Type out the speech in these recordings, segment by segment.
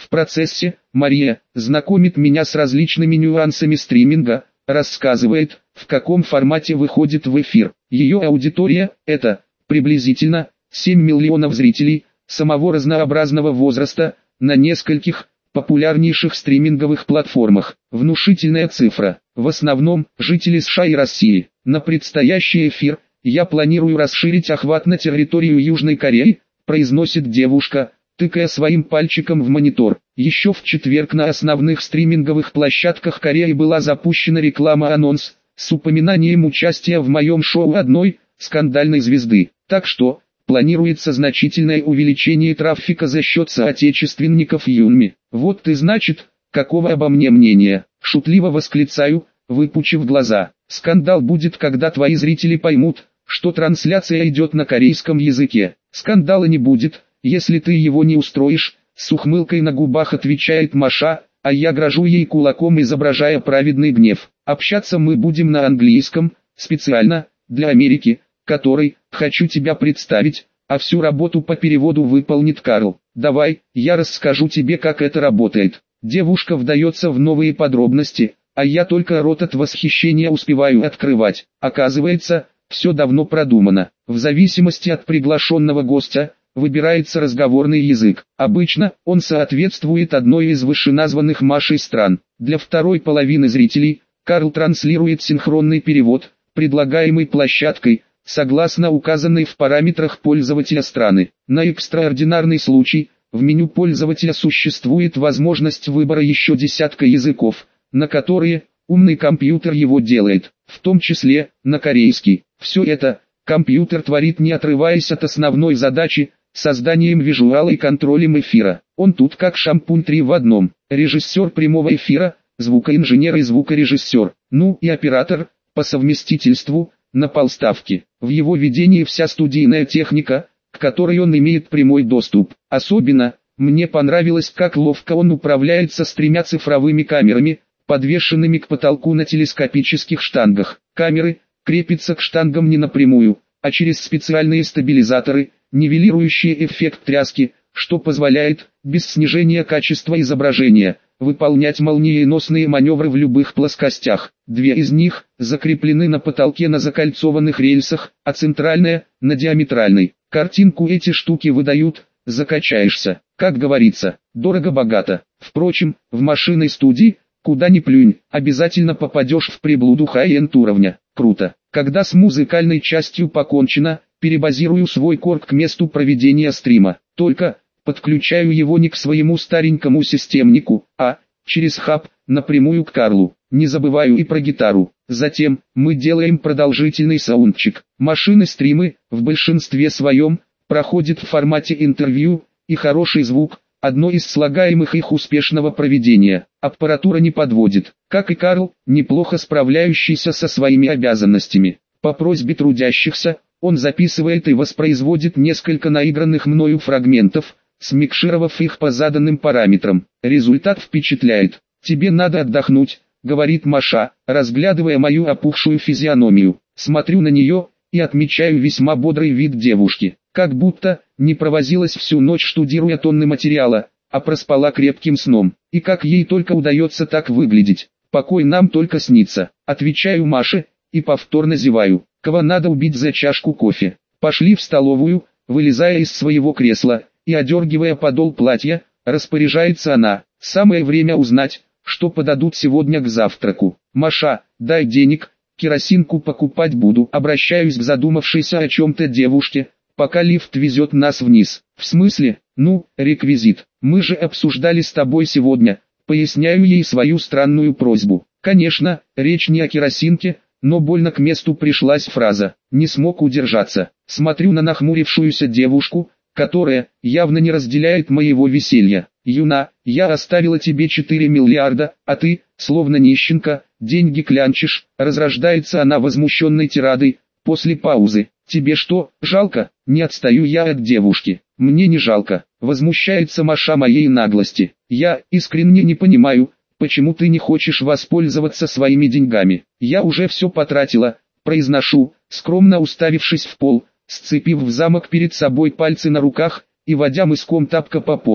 В процессе Мария знакомит меня с различными нюансами стриминга, рассказывает, в каком формате выходит в эфир. Ее аудитория – это, приблизительно, 7 миллионов зрителей, самого разнообразного возраста, на нескольких популярнейших стриминговых платформах. Внушительная цифра. В основном, жители США и России. На предстоящий эфир, я планирую расширить охват на территорию Южной Кореи, произносит девушка, тыкая своим пальчиком в монитор. Еще в четверг на основных стриминговых площадках Кореи была запущена реклама-анонс с упоминанием участия в моем шоу одной скандальной звезды. Так что, планируется значительное увеличение трафика за счет соотечественников Юнми. Вот ты значит, какого обо мне мнения, шутливо восклицаю, выпучив глаза. Скандал будет, когда твои зрители поймут, что трансляция идет на корейском языке. Скандала не будет, если ты его не устроишь, с ухмылкой на губах отвечает Маша, а я грожу ей кулаком, изображая праведный гнев. Общаться мы будем на английском, специально, для Америки, которой, хочу тебя представить, а всю работу по переводу выполнит Карл. Давай, я расскажу тебе, как это работает. Девушка вдается в новые подробности, а я только рот от восхищения успеваю открывать. Оказывается, все давно продумано. В зависимости от приглашенного гостя, выбирается разговорный язык. Обычно, он соответствует одной из вышеназванных Машей стран. Для второй половины зрителей, Карл транслирует синхронный перевод, предлагаемый площадкой, согласно указанной в параметрах пользователя страны. На экстраординарный случай, в меню пользователя существует возможность выбора еще десятка языков, на которые умный компьютер его делает, в том числе на корейский. Все это компьютер творит, не отрываясь от основной задачи, созданием визуала и контролем эфира. Он тут как шампунь 3 в одном. Режиссер прямого эфира, звукоинженер и звукорежиссер, ну и оператор, по совместительству, на полставки. В его ведении вся студийная техника, к которой он имеет прямой доступ. Особенно, мне понравилось, как ловко он управляется с 3 цифровыми камерами, подвешенными к потолку на телескопических штангах. Камеры крепятся к штангам не напрямую, а через специальные стабилизаторы, нивелирующие эффект тряски, что позволяет, без снижения качества изображения, выполнять молниеносные маневры в любых плоскостях. 2 из них закреплены на потолке на закольцованных рельсах, а центральная – на диаметральной. Картинку эти штуки выдают, закачаешься. Как говорится, дорого-богато. Впрочем, в машинной студии, куда ни плюнь, обязательно попадешь в приблуду хай-энд уровня. Круто. Когда с музыкальной частью покончено, перебазирую свой корг к месту проведения стрима. Только подключаю его не к своему старенькому системнику, а через хаб, напрямую к Карлу. Не забываю и про гитару. Затем, мы делаем продолжительный саундчек. Машины-стримы, в большинстве своем, проходят в формате интервью, и хороший звук – одно из слагаемых их успешного проведения. Аппаратура не подводит, как и Карл, неплохо справляющийся со своими обязанностями. По просьбе трудящихся, он записывает и воспроизводит несколько наигранных мною фрагментов, смикшировав их по заданным параметрам. Результат впечатляет. «Тебе надо отдохнуть», — говорит Маша, разглядывая мою опухшую физиономию. Смотрю на нее и отмечаю весьма бодрый вид девушки. Как будто не провозилась всю ночь, штудируя тонны материала, а проспала крепким сном. И как ей только удается так выглядеть. Покой нам только снится. Отвечаю Маше и повторно зеваю. Кого надо убить за чашку кофе. Пошли в столовую, вылезая из своего кресла и одергивая подол платья, распоряжается она. Самое время узнать, что подадут сегодня к завтраку. Маша, дай денег, керосинку покупать буду. Обращаюсь к задумавшейся о чем-то девушке, пока лифт везет нас вниз. В смысле? Ну, реквизит. Мы же обсуждали с тобой сегодня. Поясняю ей свою странную просьбу. Конечно, речь не о керосинке, но больно к месту пришлась фраза. Не смог удержаться. Смотрю на нахмурившуюся девушку, которая явно не разделяет моего веселья. Юна, я оставила тебе 4 миллиарда, а ты, словно нищенка, деньги клянчишь. Разрождается она возмущенной тирадой, после паузы. Тебе что, жалко? Не отстаю я от девушки. Мне не жалко. Возмущается Маша моей наглости. Я искренне не понимаю, почему ты не хочешь воспользоваться своими деньгами. Я уже все потратила, произношу, скромно уставившись в пол, сцепив в замок перед собой пальцы на руках и водя мыском тапка по полу.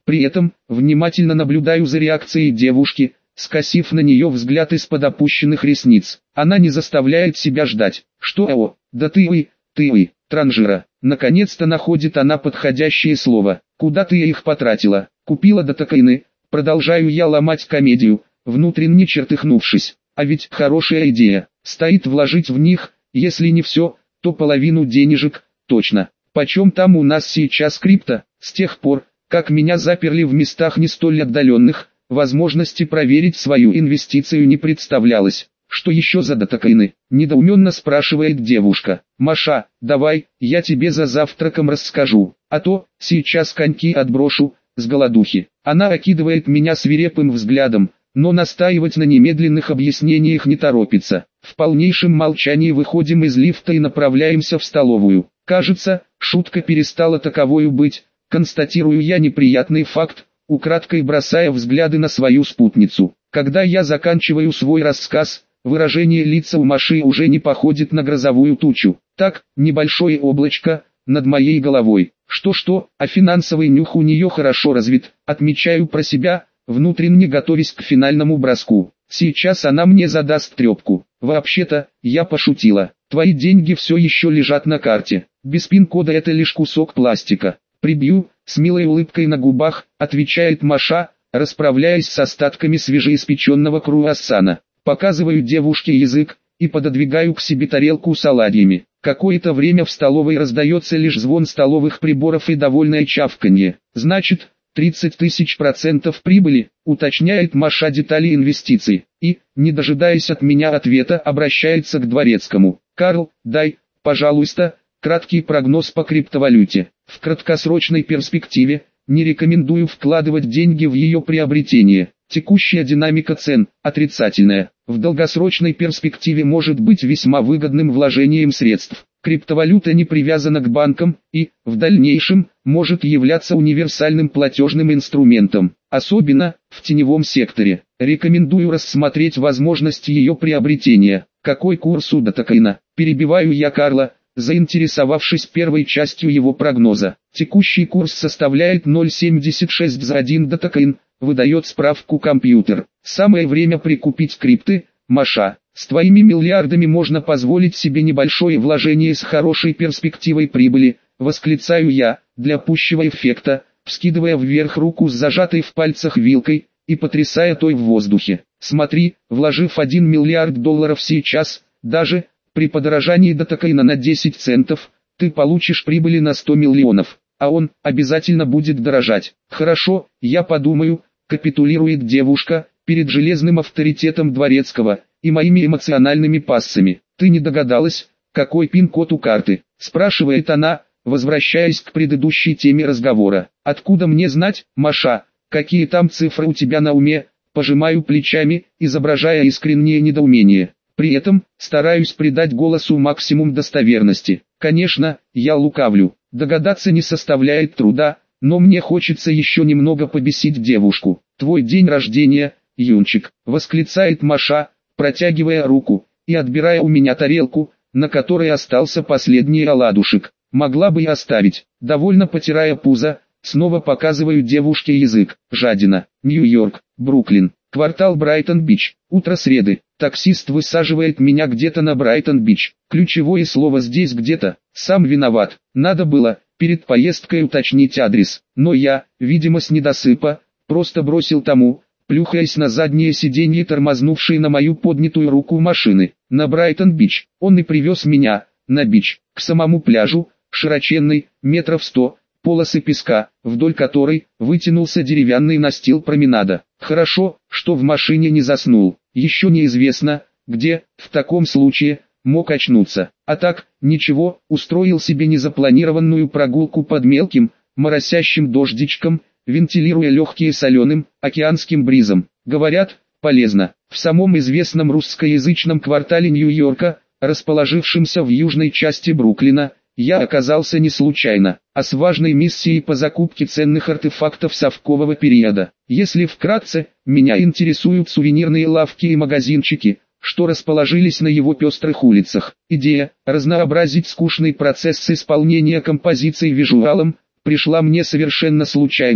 При этом, внимательно наблюдаю за реакцией девушки, скосив на нее взгляд из-под опущенных ресниц. Она не заставляет себя ждать. Что, да ты, транжира. Наконец-то находит она подходящее слово. Куда ты их потратила? Купила дотокаины. Продолжаю я ломать комедию, внутренне чертыхнувшись. А ведь хорошая идея. Стоит вложить в них, если не все, то половину денежек, точно. Почем там у нас сейчас крипто? С тех пор, как меня заперли в местах не столь отдаленных, возможности проверить свою инвестицию не представлялось. Что еще за дотокаины? Недоуменно спрашивает девушка. Маша, давай, я тебе за завтраком расскажу, а то, сейчас коньки отброшу, с голодухи. Она окидывает меня свирепым взглядом, но настаивать на немедленных объяснениях не торопится. В полнейшем молчании выходим из лифта и направляемся в столовую. Кажется, шутка перестала таковою быть, констатирую я неприятный факт, украдкой бросая взгляды на свою спутницу. Когда я заканчиваю свой рассказ, выражение лица у Маши уже не походит на грозовую тучу. Так, небольшое облачко над моей головой. Что-что, а финансовый нюх у нее хорошо развит, отмечаю про себя, внутренне готовясь к финальному броску. Сейчас она мне задаст трепку. Вообще-то, я пошутила. Твои деньги все еще лежат на карте. Без пин-кода это лишь кусок пластика. Прибью, с милой улыбкой на губах, отвечает Маша, расправляясь с остатками свежеиспеченного круассана. Показываю девушке язык и пододвигаю к себе тарелку с оладьями. Какое-то время в столовой раздается лишь звон столовых приборов и довольное чавканье. Значит, 30 000% прибыли, уточняет Маша детали инвестиций, и, не дожидаясь от меня ответа, обращается к дворецкому. Карл, дай, пожалуйста, краткий прогноз по криптовалюте. В краткосрочной перспективе, не рекомендую вкладывать деньги в ее приобретение. Текущая динамика цен отрицательная. В долгосрочной перспективе может быть весьма выгодным вложением средств. Криптовалюта не привязана к банкам и, в дальнейшем, может являться универсальным платежным инструментом, особенно в теневом секторе. Рекомендую рассмотреть возможность ее приобретения. Какой курс у дотокаина? Перебиваю я Карла, заинтересовавшись первой частью его прогноза. Текущий курс составляет 0,76 за 1 дотокаин, выдает справку компьютер. Самое время прикупить крипты, Маша. С твоими миллиардами можно позволить себе небольшое вложение с хорошей перспективой прибыли, восклицаю я, для пущего эффекта, вскидывая вверх руку с зажатой в пальцах вилкой и потрясая той в воздухе. Смотри, вложив 1 миллиард долларов сейчас, даже при подорожании дотокаина на 10 центов, ты получишь прибыли на 100 миллионов, а он обязательно будет дорожать. Хорошо, я подумаю, капитулирует девушка перед железным авторитетом дворецкого и моими эмоциональными пассами. Ты не догадалась, какой пин-код у карты? Спрашивает она, возвращаясь к предыдущей теме разговора. Откуда мне знать, Маша, какие там цифры у тебя на уме? Пожимаю плечами, изображая искреннее недоумение. При этом, стараюсь придать голосу максимум достоверности. Конечно, я лукавлю. Догадаться не составляет труда, но мне хочется еще немного побесить девушку. Твой день рождения, Юнчик, восклицает Маша, протягивая руку и отбирая у меня тарелку, на которой остался последний оладушек. Могла бы и оставить. Довольно потирая пузо, снова показываю девушке язык. Жадина. Нью-Йорк, Бруклин, квартал Брайтон-Бич. Утро среды. Таксист высаживает меня где-то на Брайтон-Бич. Ключевое слово здесь где-то. Сам виноват. Надо было перед поездкой уточнить адрес. Но я, видимо с недосыпа, просто бросил тому, плюхаясь на заднее сиденье тормознувшей на мою поднятую руку машины. На Брайтон-Бич. Он и привез меня, на бич, к самому пляжу, широченной, метров 100, полосы песка, вдоль которой вытянулся деревянный настил променада. Хорошо, что в машине не заснул. Еще неизвестно, где, в таком случае, мог очнуться. А так, ничего, устроил себе незапланированную прогулку под мелким, моросящим дождичком, вентилируя легкие соленым, океанским бризом. Говорят, полезно. В самом известном русскоязычном квартале Нью-Йорка, расположившемся в южной части Бруклина, я оказался не случайно, а с важной миссией по закупке ценных артефактов совкового периода. Если вкратце, меня интересуют сувенирные лавки и магазинчики, что расположились на его пестрых улицах. Идея разнообразить скучный процесс с исполнения композиций визуалом пришла мне совершенно случайно,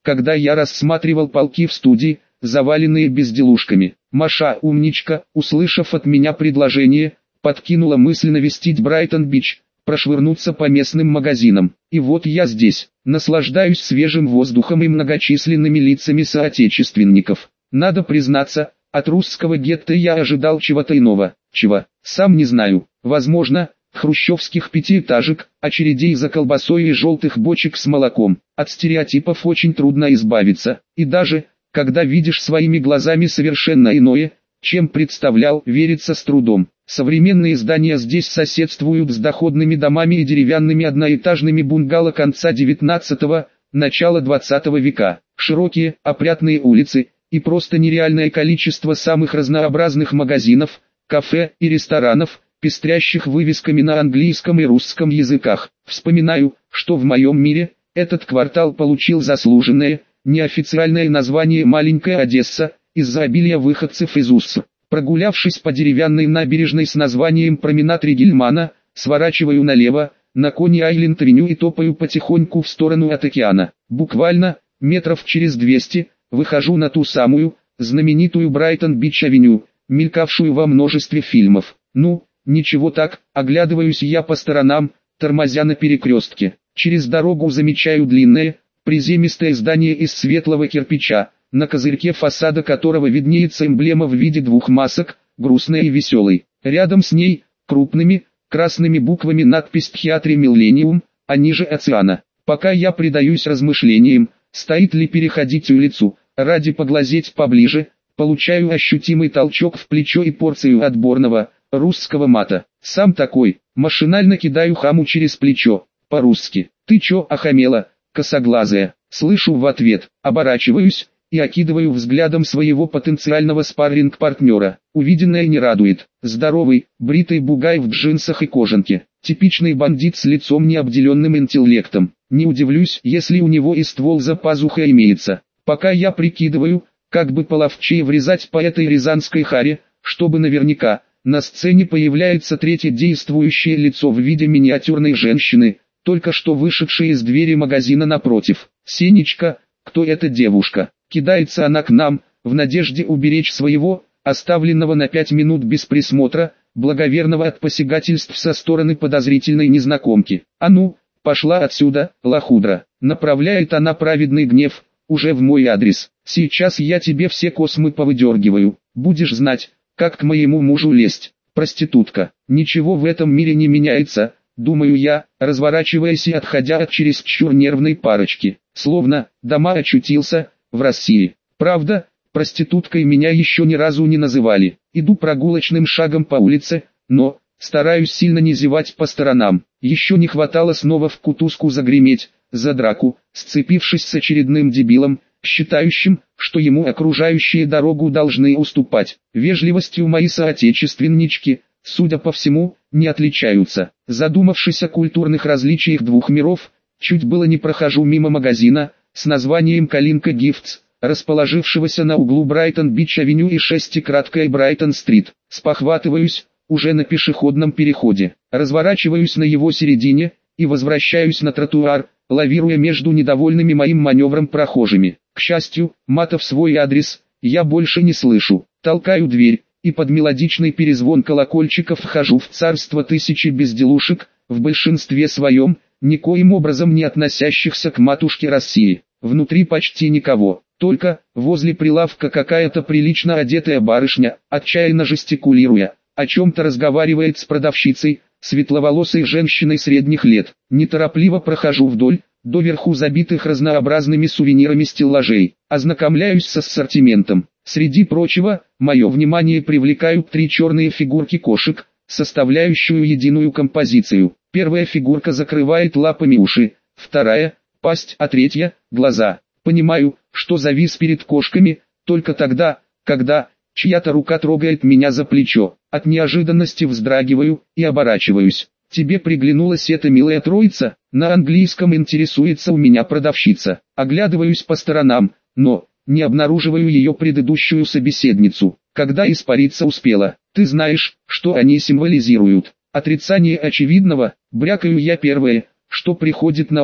когда я рассматривал полки в студии, заваленные безделушками. Маша, умничка, услышав от меня предложение, подкинула мысль навестить Брайтон-Бич, прошвырнуться по местным магазинам. И вот я здесь, наслаждаюсь свежим воздухом и многочисленными лицами соотечественников. Надо признаться, от русского гетто я ожидал чего-то иного. Чего? Сам не знаю. Возможно, хрущевских пятиэтажек, очередей за колбасой и желтых бочек с молоком. От стереотипов очень трудно избавиться. И даже, когда видишь своими глазами совершенно иное, чем представлял, верится с трудом. Современные здания здесь соседствуют с доходными домами и деревянными одноэтажными бунгало конца 19-го, начала 20 века. Широкие, опрятные улицы и просто нереальное количество самых разнообразных магазинов, кафе и ресторанов, пестрящих вывесками на английском и русском языках. Вспоминаю, что в моем мире этот квартал получил заслуженное, неофициальное название «Маленькая Одесса» из-за обилия выходцев из УСС. Прогулявшись по деревянной набережной с названием «Променад Ригельмана», сворачиваю налево, на Кони-Айленд-авеню и топаю потихоньку в сторону от океана. Буквально, метров через 200, выхожу на ту самую, знаменитую Брайтон-Бич-авеню, мелькавшую во множестве фильмов. Ну, ничего так, оглядываюсь я по сторонам, тормозя на перекрестке. Через дорогу замечаю длинное, приземистое здание из светлого кирпича, на козырьке фасада которого виднеется эмблема в виде двух масок, грустной и веселой. Рядом с ней, крупными, красными буквами надпись «Theatre Millennium», а ниже «Оциана». Пока я предаюсь размышлениям, стоит ли переходить улицу, ради поглазеть поближе, получаю ощутимый толчок в плечо и порцию отборного, русского мата. Сам такой, машинально кидаю хаму через плечо, по-русски. «Ты чё охамела, косоглазая?» Слышу в ответ, оборачиваюсь и окидываю взглядом своего потенциального спарринг-партнера. Увиденное не радует. Здоровый, бритый бугай в джинсах и кожанке. Типичный бандит с лицом необделенным интеллектом. Не удивлюсь, если у него и ствол за пазухой имеется. Пока я прикидываю, как бы половчее врезать по этой рязанской харе, чтобы наверняка, на сцене появляется третье действующее лицо в виде миниатюрной женщины, только что вышедшей из двери магазина напротив. «Сенечка, кто эта девушка?» Кидается она к нам, в надежде уберечь своего, оставленного на 5 минут без присмотра, благоверного от посягательств со стороны подозрительной незнакомки. «А ну, пошла отсюда, лохудра!» Направляет она праведный гнев, уже в мой адрес. «Сейчас я тебе все космы повыдергиваю, будешь знать, как к моему мужу лезть, проститутка». Ничего в этом мире не меняется, думаю я, разворачиваясь и отходя от чересчур нервной парочки. Словно, дома очутился, в России. Правда, проституткой меня еще ни разу не называли. Иду прогулочным шагом по улице, но стараюсь сильно не зевать по сторонам. Еще не хватало снова в кутузку загреметь, за драку, сцепившись с очередным дебилом, считающим, что ему окружающие дорогу должны уступать. Вежливостью мои соотечественнички, судя по всему, не отличаются. Задумавшись о культурных различиях двух миров, чуть было не прохожу мимо магазина с названием «Калинка Гифтс», расположившегося на углу Брайтон-Бич-авеню и 6-краткой Брайтон-стрит. Спохватываюсь, уже на пешеходном переходе, разворачиваюсь на его середине и возвращаюсь на тротуар, лавируя между недовольными моим маневром прохожими. К счастью, мата в свой адрес я больше не слышу. Толкаю дверь и под мелодичный перезвон колокольчиков вхожу в царство тысячи безделушек, в большинстве своем, никоим образом не относящихся к матушке России. Внутри почти никого, только возле прилавка какая-то прилично одетая барышня, отчаянно жестикулируя, о чем-то разговаривает с продавщицей, светловолосой женщиной средних лет. Неторопливо прохожу вдоль, доверху забитых разнообразными сувенирами стеллажей, ознакомляюсь с ассортиментом. Среди прочего, мое внимание привлекают 3 черные фигурки кошек, составляющую единую композицию. Первая фигурка закрывает лапами уши, вторая – пасть, а третья – глаза. Понимаю, что завис перед кошками, только тогда, когда чья-то рука трогает меня за плечо. От неожиданности вздрагиваю и оборачиваюсь. «Тебе приглянулась эта милая троица?» На английском интересуется у меня продавщица. Оглядываюсь по сторонам, но не обнаруживаю ее предыдущую собеседницу. Когда испариться успела? Ты знаешь, что они символизируют? Отрицание очевидного, брякаю я первое, что приходит на ум.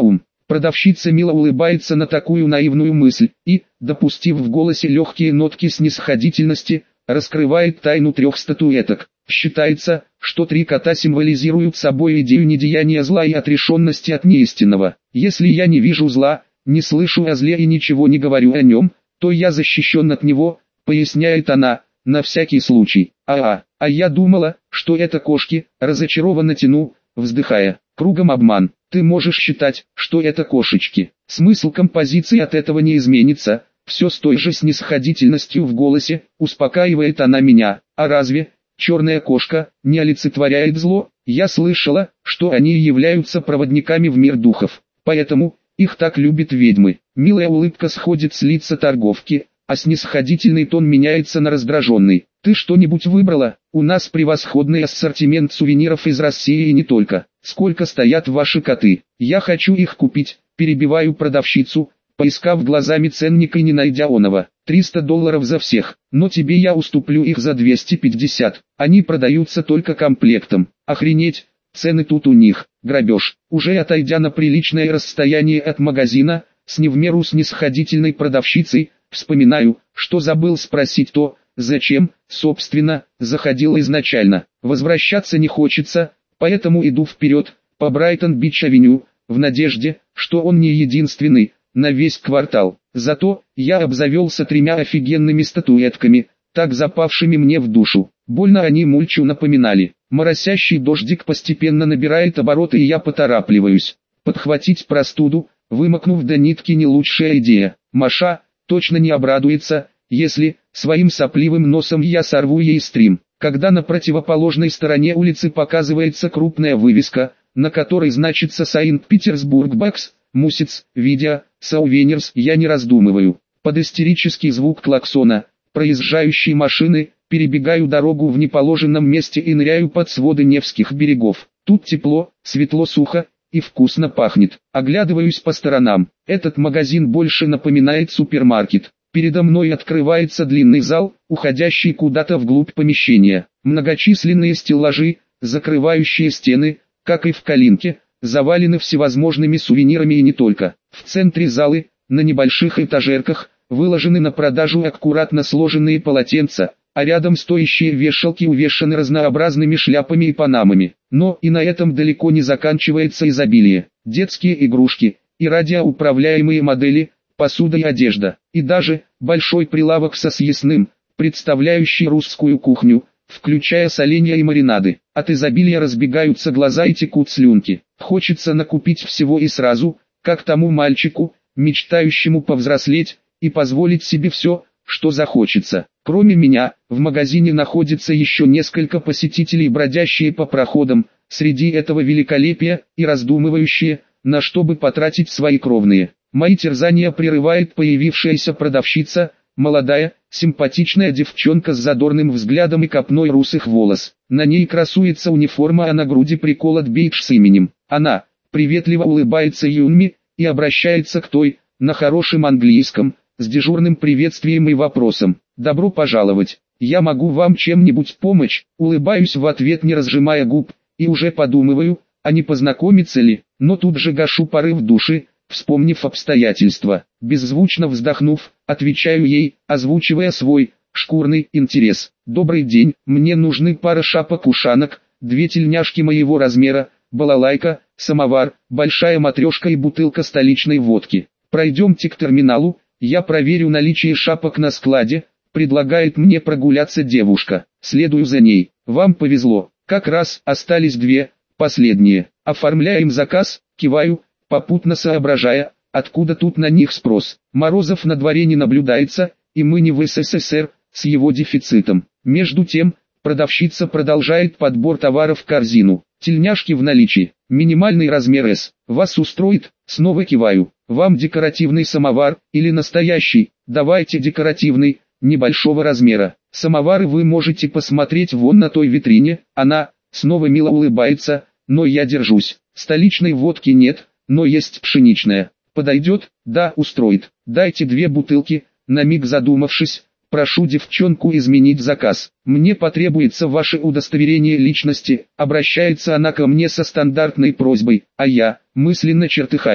Продавщица мило улыбается на такую наивную мысль и, допустив в голосе легкие нотки снисходительности, раскрывает тайну 3 статуэток. Считается, что 3 кота символизируют собой идею недеяния зла и отрешенности от неистинного. Если я не вижу зла, не слышу о зле и ничего не говорю о нем, то я защищен от него, поясняет она, на всякий случай. А я думала, что это кошки, разочарованно тяну, вздыхая. Кругом обман. Ты можешь считать, что это кошечки. Смысл композиции от этого не изменится. Все с той же снисходительностью в голосе, успокаивает она меня. А разве черная кошка не олицетворяет зло? Я слышала, что они являются проводниками в мир духов. Поэтому их так любят ведьмы. Милая улыбка сходит с лица торговки, а снисходительный тон меняется на раздраженный. Ты что-нибудь выбрала? У нас превосходный ассортимент сувениров из России и не только. Сколько стоят ваши коты? Я хочу их купить, перебиваю продавщицу, поискав глазами ценник и не найдя оного. $300 за всех, но тебе я уступлю их за 250. Они продаются только комплектом. Охренеть, цены тут у них, грабеж. Уже отойдя на приличное расстояние от магазина, с не в меру снисходительной продавщицей, вспоминаю, что забыл спросить то, зачем, собственно, заходил изначально. Возвращаться не хочется, поэтому иду вперед, по Брайтон-Бич-авеню, в надежде, что он не единственный, на весь квартал. Зато, я обзавелся 3 офигенными статуэтками, так запавшими мне в душу. Больно они мульчу напоминали. Моросящий дождик постепенно набирает обороты и я поторапливаюсь. Подхватить простуду, вымокнув до нитки, не лучшая идея. Маша точно не обрадуется, если своим сопливым носом я сорву ей стрим. Когда на противоположной стороне улицы показывается крупная вывеска, на которой значится Санкт-Петербург Бакс, Мусиц, Видео, Саувенирс, я не раздумываю. Под истерический звук клаксона, проезжающей машины, перебегаю дорогу в неположенном месте и ныряю под своды Невских берегов. Тут тепло, светло, сухо и вкусно пахнет. Оглядываюсь по сторонам. Этот магазин больше напоминает супермаркет. Передо мной открывается длинный зал, уходящий куда-то вглубь помещения. Многочисленные стеллажи, закрывающие стены, как и в Калинке, завалены всевозможными сувенирами и не только. В центре залы, на небольших этажерках, выложены на продажу аккуратно сложенные полотенца, а рядом стоящие вешалки увешаны разнообразными шляпами и панамами. Но и на этом далеко не заканчивается изобилие. Детские игрушки и радиоуправляемые модели, посуда и одежда, и даже большой прилавок со съестным, представляющий русскую кухню, включая соленья и маринады. От изобилия разбегаются глаза и текут слюнки. Хочется накупить всего и сразу, как тому мальчику, мечтающему повзрослеть и позволить себе все, что захочется. Кроме меня, в магазине находится еще несколько посетителей, бродящие по проходам, среди этого великолепия и раздумывающие, на что бы потратить свои кровные. Мои терзания прерывает появившаяся продавщица, молодая, симпатичная девчонка с задорным взглядом и копной русых волос. На ней красуется униформа, а на груди приколот бейдж с именем. Она приветливо улыбается Юнми и обращается к той, на хорошем английском, с дежурным приветствием и вопросом. «Добро пожаловать, я могу вам чем-нибудь помочь?» Улыбаюсь в ответ, не разжимая губ, и уже подумываю, а не познакомиться ли, но тут же гашу порыв души, вспомнив обстоятельства. Беззвучно вздохнув, отвечаю ей, озвучивая свой шкурный интерес. «Добрый день, мне нужны пара шапок-ушанок, 2 тельняшки моего размера, балалайка, самовар, большая матрешка и бутылка столичной водки. Пройдемте к терминалу, я проверю наличие шапок на складе», предлагает мне прогуляться девушка. Следую за ней. «Вам повезло, как раз остались 2, последние. Оформляем заказ», киваю, попутно соображая, откуда тут на них спрос. Морозов на дворе не наблюдается, и мы не в СССР, с его дефицитом. Между тем, продавщица продолжает подбор товаров в корзину. «Тельняшки в наличии, минимальный размер S. Вас устроит?» Снова киваю. «Вам декоративный самовар или настоящий?» «Давайте декоративный, небольшого размера. Самовары вы можете посмотреть вон на той витрине». Она снова мило улыбается, но я держусь. «Столичной водки нет, но есть пшеничная. Подойдет?» «Да, устроит. Дайте 2 бутылки». На миг задумавшись, прошу девчонку изменить заказ. «Мне потребуется ваше удостоверение личности», обращается она ко мне со стандартной просьбой, а я мысленно чертыхаюсь.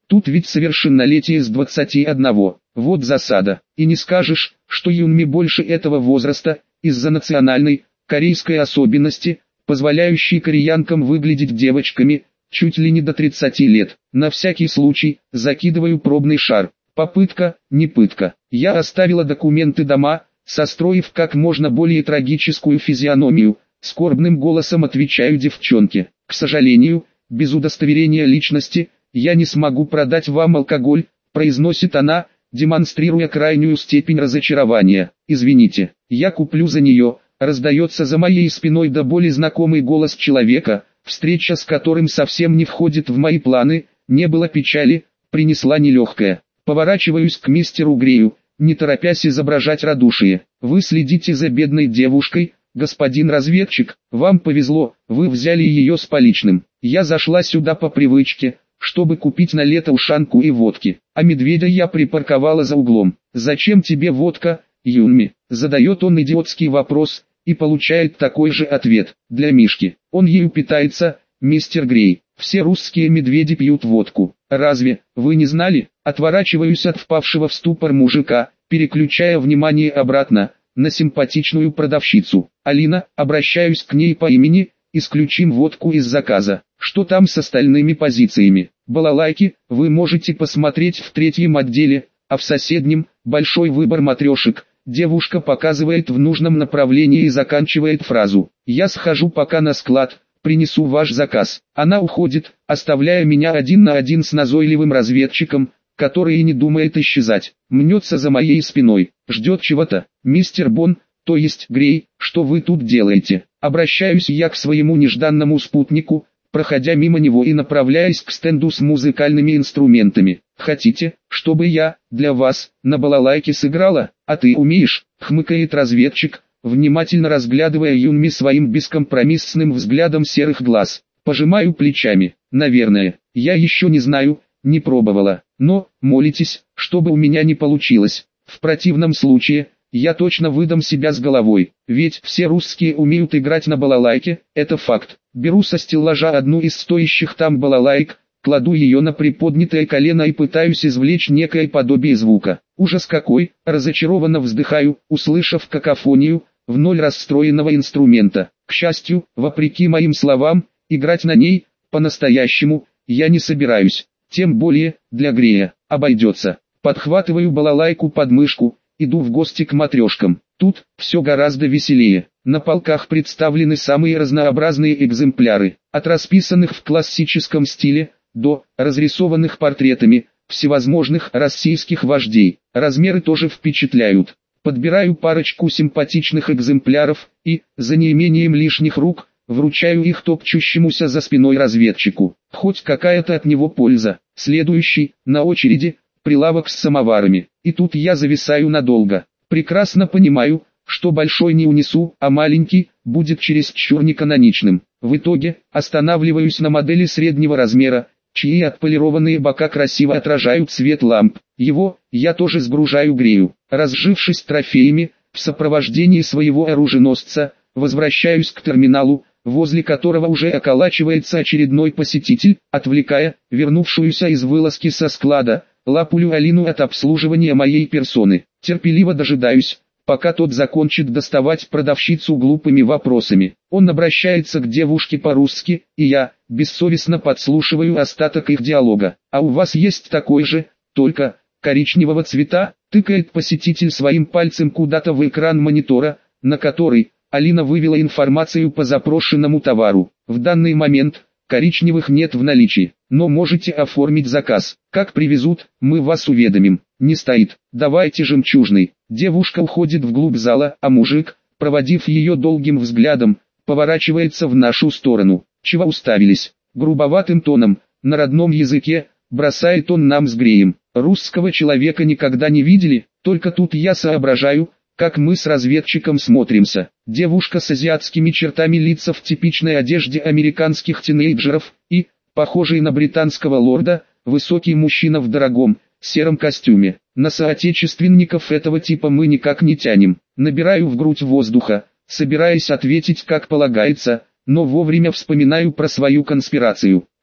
Тут ведь совершеннолетие с 21. Вот засада. И не скажешь, что Юнми больше этого возраста, из-за национальной, корейской особенности, позволяющей кореянкам выглядеть девочками, чуть ли не до 30 лет. На всякий случай, закидываю пробный шар. Попытка, не пытка. Я оставила документы дома, состроив как можно более трагическую физиономию, скорбным голосом отвечаю девчонке. К сожалению, без удостоверения личности, я не смогу продать вам алкоголь, произносит она, демонстрируя крайнюю степень разочарования. Извините, я куплю за нее, раздается за моей спиной до боли знакомый голос человека, встреча с которым совсем не входит в мои планы, не было печали, принесла нелегкая. Поворачиваюсь к мистеру Грею, не торопясь изображать радушие. Вы следите за бедной девушкой, господин разведчик, вам повезло, вы взяли ее с поличным. Я зашла сюда по привычке, чтобы купить на лето ушанку и водки, а медведя я припарковала за углом. Зачем тебе водка, Юнми? Задает он идиотский вопрос, и получает такой же ответ. Для Мишки. Он ею питается, мистер Грей. Все русские медведи пьют водку. Разве, вы не знали? Отворачиваюсь от впавшего в ступор мужика, переключая внимание обратно, на симпатичную продавщицу. Алина, обращаюсь к ней по имени, исключим водку из заказа. Что там с остальными позициями? Балалайки, вы можете посмотреть в третьем отделе, а в соседнем, большой выбор матрешек. Девушка показывает в нужном направлении и заканчивает фразу. Я схожу пока на склад, принесу ваш заказ. Она уходит, оставляя меня один на один с назойливым разведчиком, который и не думает исчезать. Мнется за моей спиной, ждет чего-то. Мистер Бон, то есть Грей, что вы тут делаете? Обращаюсь я к своему нежданному спутнику, проходя мимо него и направляясь к стенду с музыкальными инструментами. Хотите, чтобы я, для вас, на балалайке сыграла? А ты умеешь? Хмыкает разведчик, внимательно разглядывая Юнми своим бескомпромиссным взглядом серых глаз. Пожимаю плечами. Наверное, я еще не знаю, не пробовала. Но, молитесь, чтобы у меня не получилось. В противном случае, я точно выдам себя с головой. Ведь все русские умеют играть на балалайке, это факт. Беру со стеллажа одну из стоящих там балалаек, кладу ее на приподнятое колено и пытаюсь извлечь некое подобие звука. Ужас какой, разочарованно вздыхаю, услышав какофонию, в ноль расстроенного инструмента. К счастью, вопреки моим словам, играть на ней, по-настоящему, я не собираюсь. Тем более, для Грея, обойдется. Подхватываю балалайку под мышку, иду в гости к матрешкам. Тут, все гораздо веселее. На полках представлены самые разнообразные экземпляры, от расписанных в классическом стиле, до разрисованных портретами всевозможных российских вождей. Размеры тоже впечатляют. Подбираю парочку симпатичных экземпляров и, за неимением лишних рук, вручаю их топчущемуся за спиной разведчику. Хоть какая-то от него польза. Следующий, на очереди, прилавок с самоварами. И тут я зависаю надолго. Прекрасно понимаю, что большой не унесу, а маленький будет чересчур неканоничным. В итоге, останавливаюсь на модели среднего размера, чьи отполированные бока красиво отражают свет ламп. Его, я тоже сгружаю Грею. Разжившись трофеями, в сопровождении своего оруженосца, возвращаюсь к терминалу, возле которого уже околачивается очередной посетитель, отвлекая, вернувшуюся из вылазки со склада, лапулю Алину от обслуживания моей персоны. Терпеливо дожидаюсь, пока тот закончит доставать продавщицу глупыми вопросами. Он обращается к девушке по-русски, и я, бессовестно подслушиваю остаток их диалога. «А у вас есть такой же, только, коричневого цвета?» Тыкает посетитель своим пальцем куда-то в экран монитора, на который Алина вывела информацию по запрошенному товару. В данный момент, коричневых нет в наличии, но можете оформить заказ. Как привезут, мы вас уведомим. Не стоит. Давайте жемчужный. Девушка уходит вглубь зала, а мужик, проводив ее долгим взглядом, поворачивается в нашу сторону. Чего уставились? Грубоватым тоном, на родном языке, бросает он нам с Греем. Русского человека никогда не видели, только тут я соображаю, как мы с разведчиком смотримся. Девушка с азиатскими чертами лица в типичной одежде американских тинейджеров и, похожий на британского лорда, высокий мужчина в дорогом, сером костюме. На соотечественников этого типа мы никак не тянем. Набираю в грудь воздуха, собираясь ответить как полагается, но вовремя вспоминаю про свою конспирацию.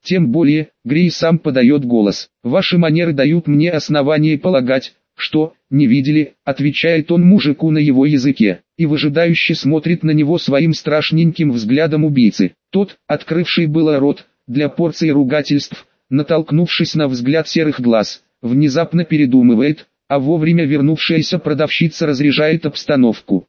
Тем более, Грей сам подает голос. Ваши манеры дают мне основание полагать, что, не видели, отвечает он мужику на его языке, и выжидающе смотрит на него своим страшненьким взглядом убийцы. Тот, открывший было рот, для порции ругательств, натолкнувшись на взгляд серых глаз, внезапно передумывает, а вовремя вернувшаяся продавщица разряжает обстановку.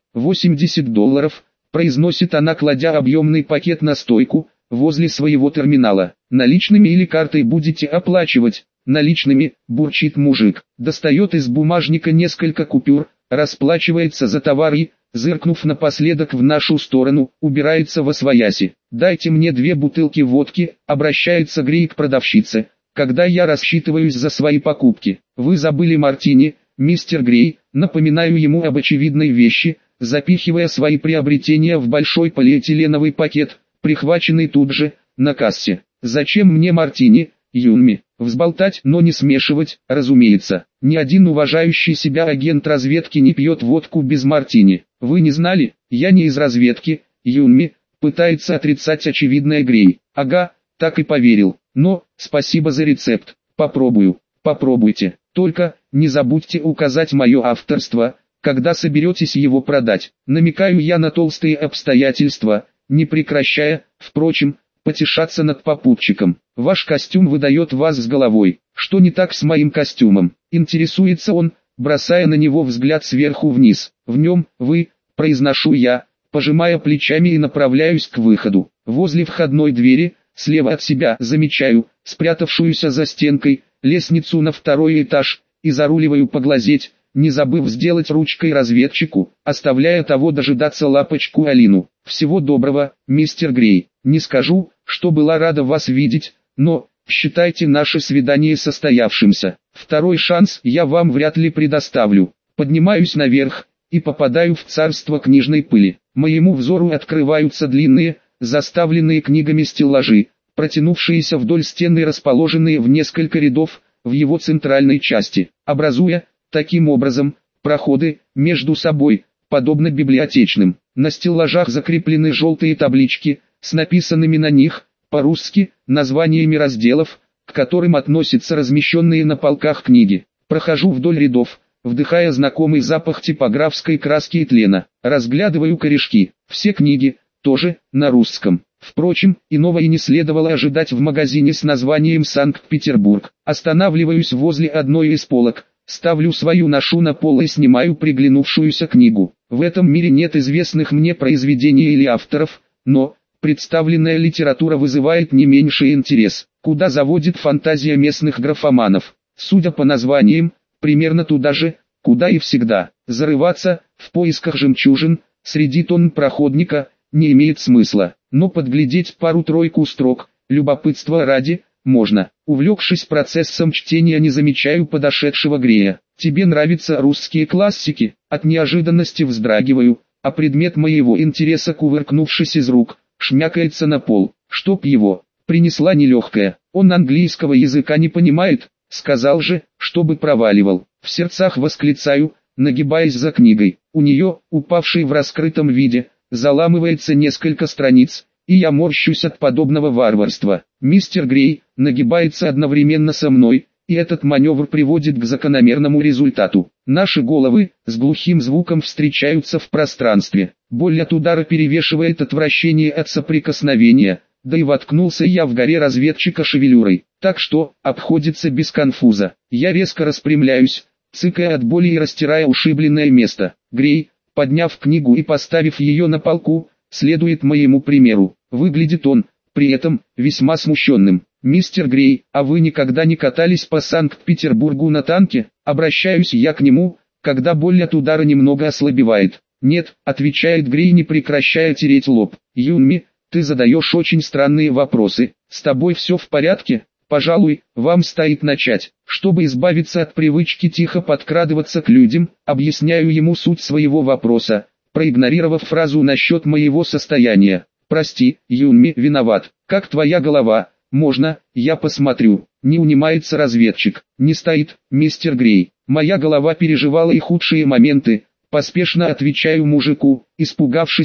$80, произносит она, кладя объемный пакет на стойку, возле своего терминала. Наличными или картой будете оплачивать? Наличными, бурчит мужик, достает из бумажника несколько купюр, расплачивается за товар и, зыркнув напоследок в нашу сторону, убирается восвояси. Дайте мне 2 бутылки водки, обращается Грей к продавщице, когда я рассчитываюсь за свои покупки. Вы забыли мартини, мистер Грей, напоминаю ему об очевидной вещи, запихивая свои приобретения в большой полиэтиленовый пакет, прихваченный тут же, на кассе. Зачем мне мартини, Юнми? Взболтать, но не смешивать, разумеется. Ни один уважающий себя агент разведки не пьет водку без мартини. Вы не знали? Я не из разведки, Юнми, пытается отрицать очевидное Грей. Ага, так и поверил. Но, спасибо за рецепт. Попробую. Попробуйте. Только, не забудьте указать мое авторство, когда соберетесь его продать. Намекаю я на толстые обстоятельства, не прекращая, впрочем, потешаться над попутчиком. Ваш костюм выдает вас с головой. Что не так с моим костюмом? Интересуется он, бросая на него взгляд сверху вниз. В нем, вы, произношу я, пожимая плечами и направляюсь к выходу. Возле входной двери, слева от себя, замечаю, спрятавшуюся за стенкой, лестницу на 2-й этаж, и заруливаю поглазеть, не забыв сделать ручкой разведчику, оставляя того дожидаться лапочку Алину. Всего доброго, мистер Грей. Не скажу, что была рада вас видеть, но, считайте наше свидание состоявшимся. Второй шанс я вам вряд ли предоставлю. Поднимаюсь наверх, и попадаю в царство книжной пыли. Моему взору открываются длинные, заставленные книгами стеллажи, протянувшиеся вдоль стены и расположенные в несколько рядов, в его центральной части, образуя, таким образом, проходы, между собой, подобно библиотечным. На стеллажах закреплены желтые таблички, с написанными на них, по-русски, названиями разделов, к которым относятся размещенные на полках книги. Прохожу вдоль рядов, вдыхая знакомый запах типографской краски и тлена. Разглядываю корешки. Все книги, тоже, на русском. Впрочем, иного и не следовало ожидать в магазине с названием «Санкт-Петербург». Останавливаюсь возле одной из полок, ставлю свою ношу на пол и снимаю приглянувшуюся книгу. В этом мире нет известных мне произведений или авторов, но представленная литература вызывает не меньший интерес. Куда заводит фантазия местных графоманов? Судя по названиям, примерно туда же, куда и всегда. Зарываться в поисках жемчужин среди тонн проходника не имеет смысла, но подглядеть пару-тройку строк, любопытства ради, можно. Увлекшись процессом чтения, не замечаю подошедшего Грея. Тебе нравятся русские классики? От неожиданности вздрагиваю, а предмет моего интереса, кувыркнувшись из рук, шмякается на пол. Чтоб его, принесла нелегкая. Он английского языка не понимает, сказал же, чтобы проваливал. В сердцах восклицаю, нагибаясь за книгой. У нее, упавшей в раскрытом виде, заламывается несколько страниц, и я морщусь от подобного варварства. Мистер Грей нагибается одновременно со мной, и этот маневр приводит к закономерному результату. Наши головы с глухим звуком встречаются в пространстве. Боль от удара перевешивает отвращение от соприкосновения, да и воткнулся я в горе разведчика шевелюрой. Так что, обходится без конфуза. Я резко распрямляюсь, цыкая от боли и растирая ушибленное место. Грей, подняв книгу и поставив ее на полку, следует моему примеру. Выглядит он, при этом, весьма смущенным. «Мистер Грей, а вы никогда не катались по Санкт-Петербургу на танке?» Обращаюсь я к нему, когда боль от удара немного ослабевает. «Нет», отвечает Грей, не прекращая тереть лоб. «Юнми, ты задаешь очень странные вопросы. С тобой все в порядке? Пожалуй, вам стоит начать». Чтобы избавиться от привычки тихо подкрадываться к людям, объясняю ему суть своего вопроса, проигнорировав фразу насчет моего состояния. «Прости, Юнми, виноват. Как твоя голова? Можно, я посмотрю?» Не унимается разведчик. «Не стоит, мистер Грей. Моя голова переживала и худшие моменты», поспешно отвечаю мужику, испугавшись,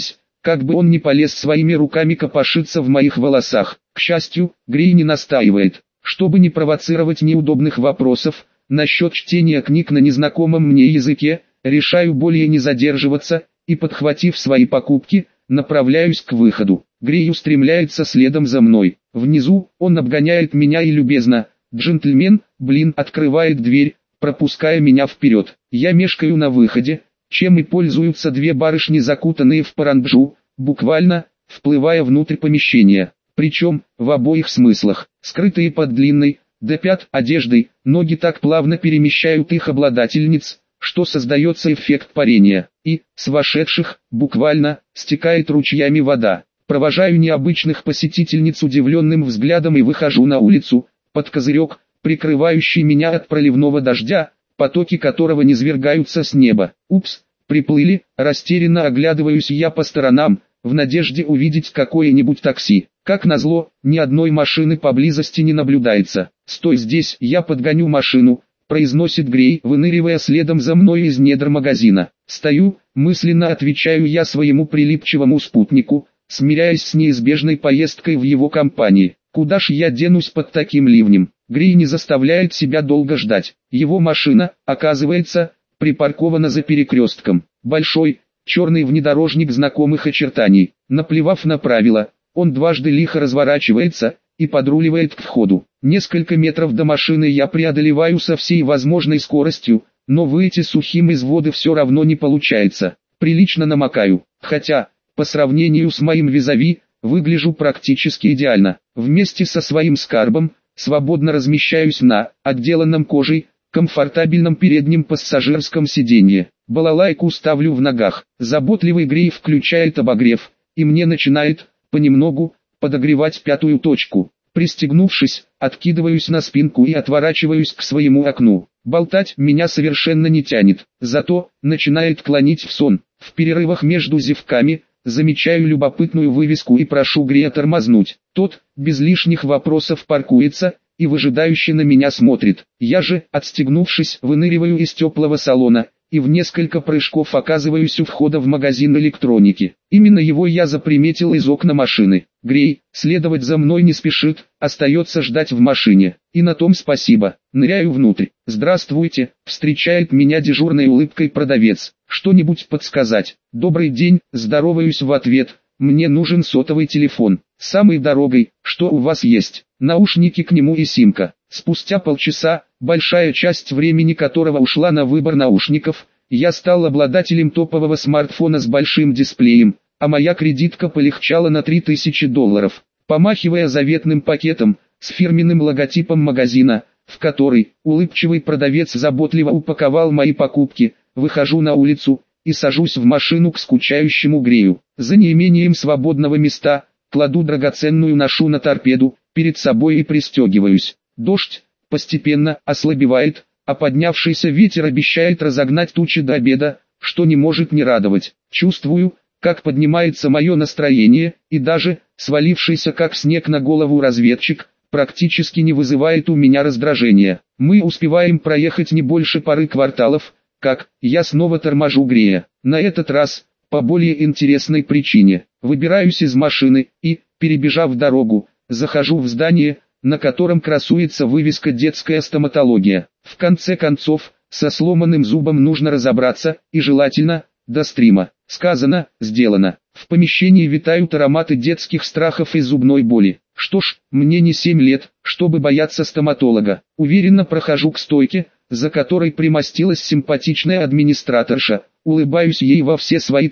как бы он ни полез своими руками копошиться в моих волосах. К счастью, Грей не настаивает. Чтобы не провоцировать неудобных вопросов насчет чтения книг на незнакомом мне языке, решаю более не задерживаться, и, подхватив свои покупки, направляюсь к выходу. Грей устремляется следом за мной. Внизу он обгоняет меня и любезно, джентльмен, открывает дверь, пропуская меня вперед. Я мешкаю на выходе, чем и пользуются две барышни, закутанные в паранджу, буквально, вплывая внутрь помещения. Причем, в обоих смыслах, скрытые под длинной, до пят, одеждой, ноги так плавно перемещают их обладательниц, что создается эффект парения, и, с вошедших, буквально, стекает ручьями вода. Провожаю необычных посетительниц удивленным взглядом и выхожу на улицу, под козырек, прикрывающий меня от проливного дождя, потоки которого низвергаются с неба. Упс, приплыли, растерянно оглядываюсь я по сторонам, в надежде увидеть какое-нибудь такси. Как назло, ни одной машины поблизости не наблюдается. «Стой здесь, я подгоню машину», произносит Грей, выныривая следом за мной из недр магазина. «Стою», мысленно отвечаю я своему прилипчивому спутнику, смиряясь с неизбежной поездкой в его компании. Куда ж я денусь под таким ливнем? Грей не заставляет себя долго ждать. Его машина, оказывается, припаркована за перекрестком. Большой, черный внедорожник знакомых очертаний. Наплевав на правила, он дважды лихо разворачивается и подруливает к входу. Несколько метров до машины я преодолеваю со всей возможной скоростью, но выйти сухим из воды все равно не получается. Прилично намокаю, хотя, по сравнению с моим визави, выгляжу практически идеально. Вместе со своим скарбом, свободно размещаюсь на, отделанном кожей, комфортабельном переднем пассажирском сиденье. Балалайку ставлю в ногах. Заботливый Грей включает обогрев, и мне начинает, понемногу, подогревать пятую точку. Пристегнувшись, откидываюсь на спинку и отворачиваюсь к своему окну. Болтать меня совершенно не тянет, зато начинает клонить в сон. В перерывах между зевками замечаю любопытную вывеску и прошу Грея тормознуть. Тот, без лишних вопросов, паркуется и выжидающе на меня смотрит. Я же, отстегнувшись, выныриваю из теплого салона и в несколько прыжков оказываюсь у входа в магазин электроники. Именно его я заприметил из окна машины. Грей, следовать за мной не спешит, остается ждать в машине. И на том спасибо. Ныряю внутрь. «Здравствуйте», встречает меня дежурной улыбкой продавец. «Что-нибудь подсказать?» «Добрый день», здороваюсь в ответ. «Мне нужен сотовый телефон. Самый дорогой, что у вас есть?» Наушники к нему и симка. Спустя полчаса, большая часть времени которого ушла на выбор наушников, я стал обладателем топового смартфона с большим дисплеем, а моя кредитка полегчала на $3000. Помахивая заветным пакетом, с фирменным логотипом магазина, в который улыбчивый продавец заботливо упаковал мои покупки, выхожу на улицу и сажусь в машину к скучающему Грею. За неимением свободного места, кладу драгоценную ношу на торпеду перед собой и пристегиваюсь. Дождь постепенно ослабевает, а поднявшийся ветер обещает разогнать тучи до обеда, что не может не радовать. Чувствую, как поднимается мое настроение, и даже, свалившийся как снег на голову разведчик, практически не вызывает у меня раздражения. Мы успеваем проехать не больше пары кварталов, как я снова торможу Грея. На этот раз, по более интересной причине, выбираюсь из машины и, перебежав дорогу, захожу в здание, на котором красуется вывеска «Детская стоматология». В конце концов, со сломанным зубом нужно разобраться, и желательно, до стрима. Сказано, сделано. В помещении витают ароматы детских страхов и зубной боли. Что ж, мне не 7 лет, чтобы бояться стоматолога. Уверенно прохожу к стойке, за которой примостилась симпатичная администраторша. Улыбаюсь ей во все свои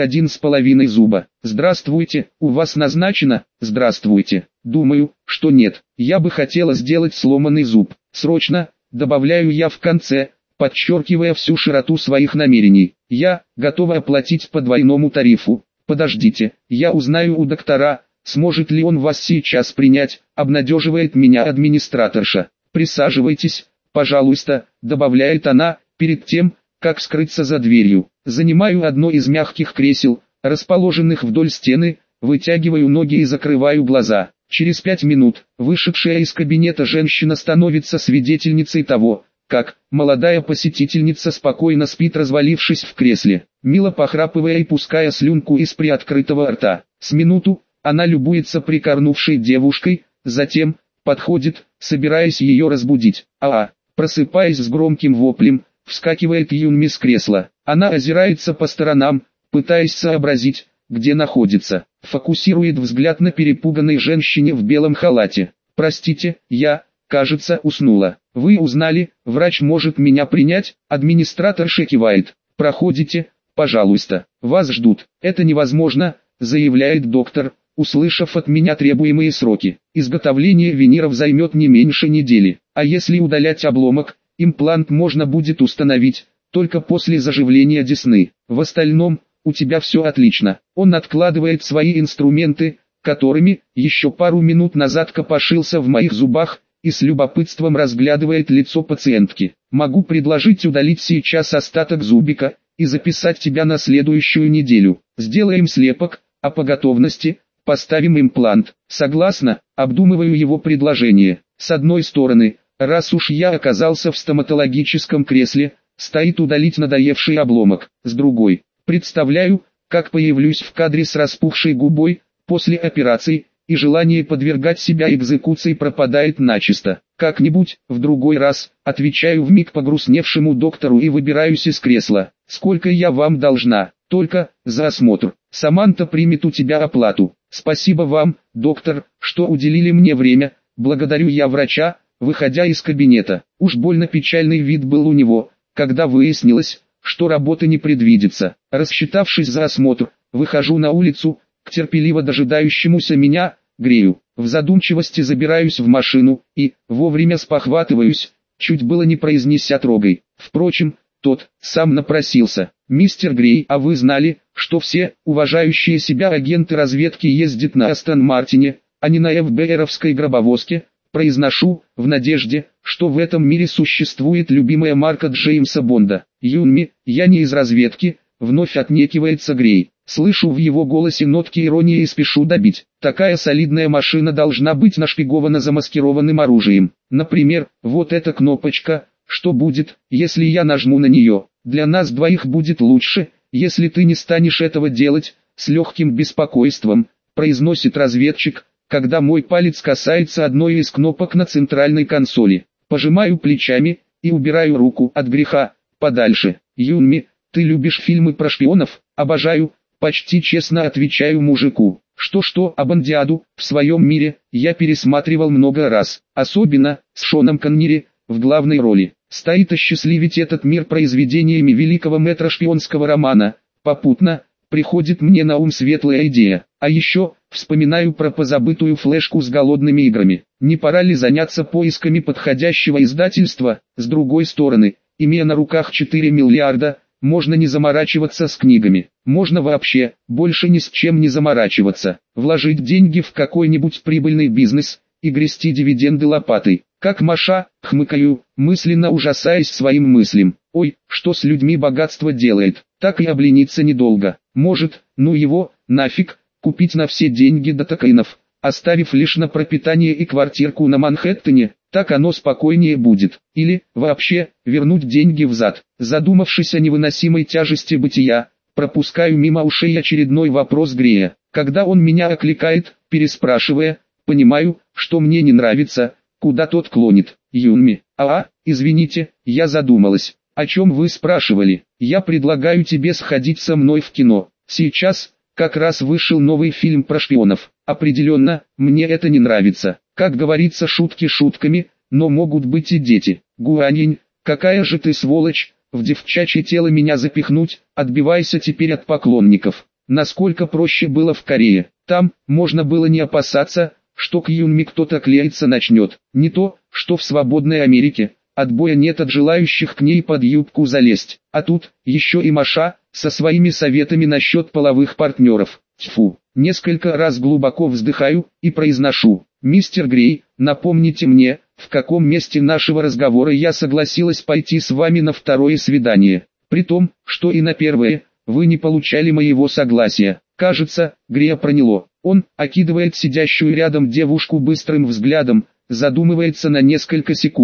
31,5 зуба. «Здравствуйте, у вас назначено?» «Здравствуйте. Думаю, что нет. Я бы хотела сделать сломанный зуб. Срочно», добавляю я в конце, подчеркивая всю широту своих намерений. «Я готова оплатить по двойному тарифу». «Подождите, я узнаю у доктора, сможет ли он вас сейчас принять», обнадеживает меня администраторша. «Присаживайтесь, пожалуйста», добавляет она, перед тем, как скрыться за дверью. Занимаю одно из мягких кресел, расположенных вдоль стены, вытягиваю ноги и закрываю глаза. Через 5 минут, вышедшая из кабинета женщина становится свидетельницей того, как молодая посетительница спокойно спит, развалившись в кресле, мило похрапывая и пуская слюнку из приоткрытого рта. С минуту она любуется прикорнувшей девушкой, затем подходит, собираясь ее разбудить. Просыпаясь с громким воплем, вскакивает Юнми с кресла. Она озирается по сторонам, пытаясь сообразить, где находится. Фокусирует взгляд на перепуганной женщине в белом халате. «Простите, я, кажется, уснула. Вы узнали, врач может меня принять?» Администраторша кивает. «Проходите, пожалуйста, вас ждут». «Это невозможно», заявляет доктор, услышав от меня требуемые сроки. «Изготовление виниров займет не меньше недели, а если удалять обломок, имплант можно будет установить только после заживления десны. В остальном, у тебя все отлично». Он откладывает свои инструменты, которыми еще пару минут назад копошился в моих зубах, и с любопытством разглядывает лицо пациентки. «Могу предложить удалить сейчас остаток зубика и записать тебя на следующую неделю. Сделаем слепок, а по готовности поставим имплант». «Согласна», обдумываю его предложение. С одной стороны, раз уж я оказался в стоматологическом кресле, стоит удалить надоевший обломок. С другой, представляю, как появлюсь в кадре с распухшей губой после операции, и желание подвергать себя экзекуции пропадает начисто. «Как-нибудь, в другой раз», отвечаю вмиг погрустневшему доктору и выбираюсь из кресла. «Сколько я вам должна?» «Только за осмотр. Саманта примет у тебя оплату». «Спасибо вам, доктор, что уделили мне время», благодарю я врача, выходя из кабинета. Уж больно печальный вид был у него, когда выяснилось, что работы не предвидится. Рассчитавшись за осмотр, выхожу на улицу, к терпеливо дожидающемуся меня Грею. В задумчивости забираюсь в машину и вовремя спохватываюсь, чуть было не произнеся «трогай». Впрочем, тот сам напросился. «Мистер Грей, а вы знали, что все уважающие себя агенты разведки ездят на Астон Мартине, а не на ФБРовской гробовозке?» Произношу, в надежде, что в этом мире существует любимая марка Джеймса Бонда. «Юнми, я не из разведки», вновь отнекивается Грей. Слышу в его голосе нотки иронии и спешу добить. Такая солидная машина должна быть нашпигована замаскированным оружием. Например, вот эта кнопочка. Что будет, если я нажму на нее? Для нас двоих будет лучше, если ты не станешь этого делать, с легким беспокойством, произносит разведчик, когда мой палец касается одной из кнопок на центральной консоли. Пожимаю плечами и убираю руку от греха подальше. «Юнми, ты любишь фильмы про шпионов?» «Обожаю», почти честно отвечаю мужику. Что-что, а Бондиаду в своем мире я пересматривал много раз, особенно с Шоном Коннери в главной роли. Стоит осчастливить этот мир произведениями великого мэтра шпионского романа. Попутно приходит мне на ум светлая идея. А еще вспоминаю про позабытую флешку с голодными играми. Не пора ли заняться поисками подходящего издательства? С другой стороны, имея на руках 4 миллиарда, можно не заморачиваться с книгами. Можно вообще больше ни с чем не заморачиваться. Вложить деньги в какой-нибудь прибыльный бизнес и грести дивиденды лопатой. Как Маша, хмыкаю, мысленно ужасаясь своим мыслям. Ой, что с людьми богатство делает, так и облениться недолго. Может, ну его, нафиг, купить на все деньги дотокаинов, оставив лишь на пропитание и квартирку на Манхэттене, так оно спокойнее будет. Или, вообще, вернуть деньги взад. Задумавшись о невыносимой тяжести бытия, пропускаю мимо ушей очередной вопрос Грея. Когда он меня окликает, переспрашивая, понимаю, что мне не нравится, куда тот клонит. «Юнми, извините, я задумалась. О чем вы спрашивали? Я предлагаю тебе сходить со мной в кино. Сейчас, как раз вышел новый фильм про шпионов. Определенно, мне это не нравится. Как говорится, шутки шутками, но могут быть и дети. Гуаньинь, какая же ты сволочь, в девчачье тело меня запихнуть, отбивайся теперь от поклонников». Насколько проще было в Корее. Там, можно было не опасаться, что к Юнми кто-то клеиться начнет. Не то, что в свободной Америке, отбоя нет от желающих к ней под юбку залезть. А тут, еще и Маша, со своими советами насчет половых партнеров. Тьфу, несколько раз глубоко вздыхаю и произношу: «Мистер Грей, напомните мне, в каком месте нашего разговора я согласилась пойти с вами на второе свидание, при том, что и на первое вы не получали моего согласия». Кажется, Грея проняло. Он окидывает сидящую рядом девушку быстрым взглядом, задумывается на несколько секунд,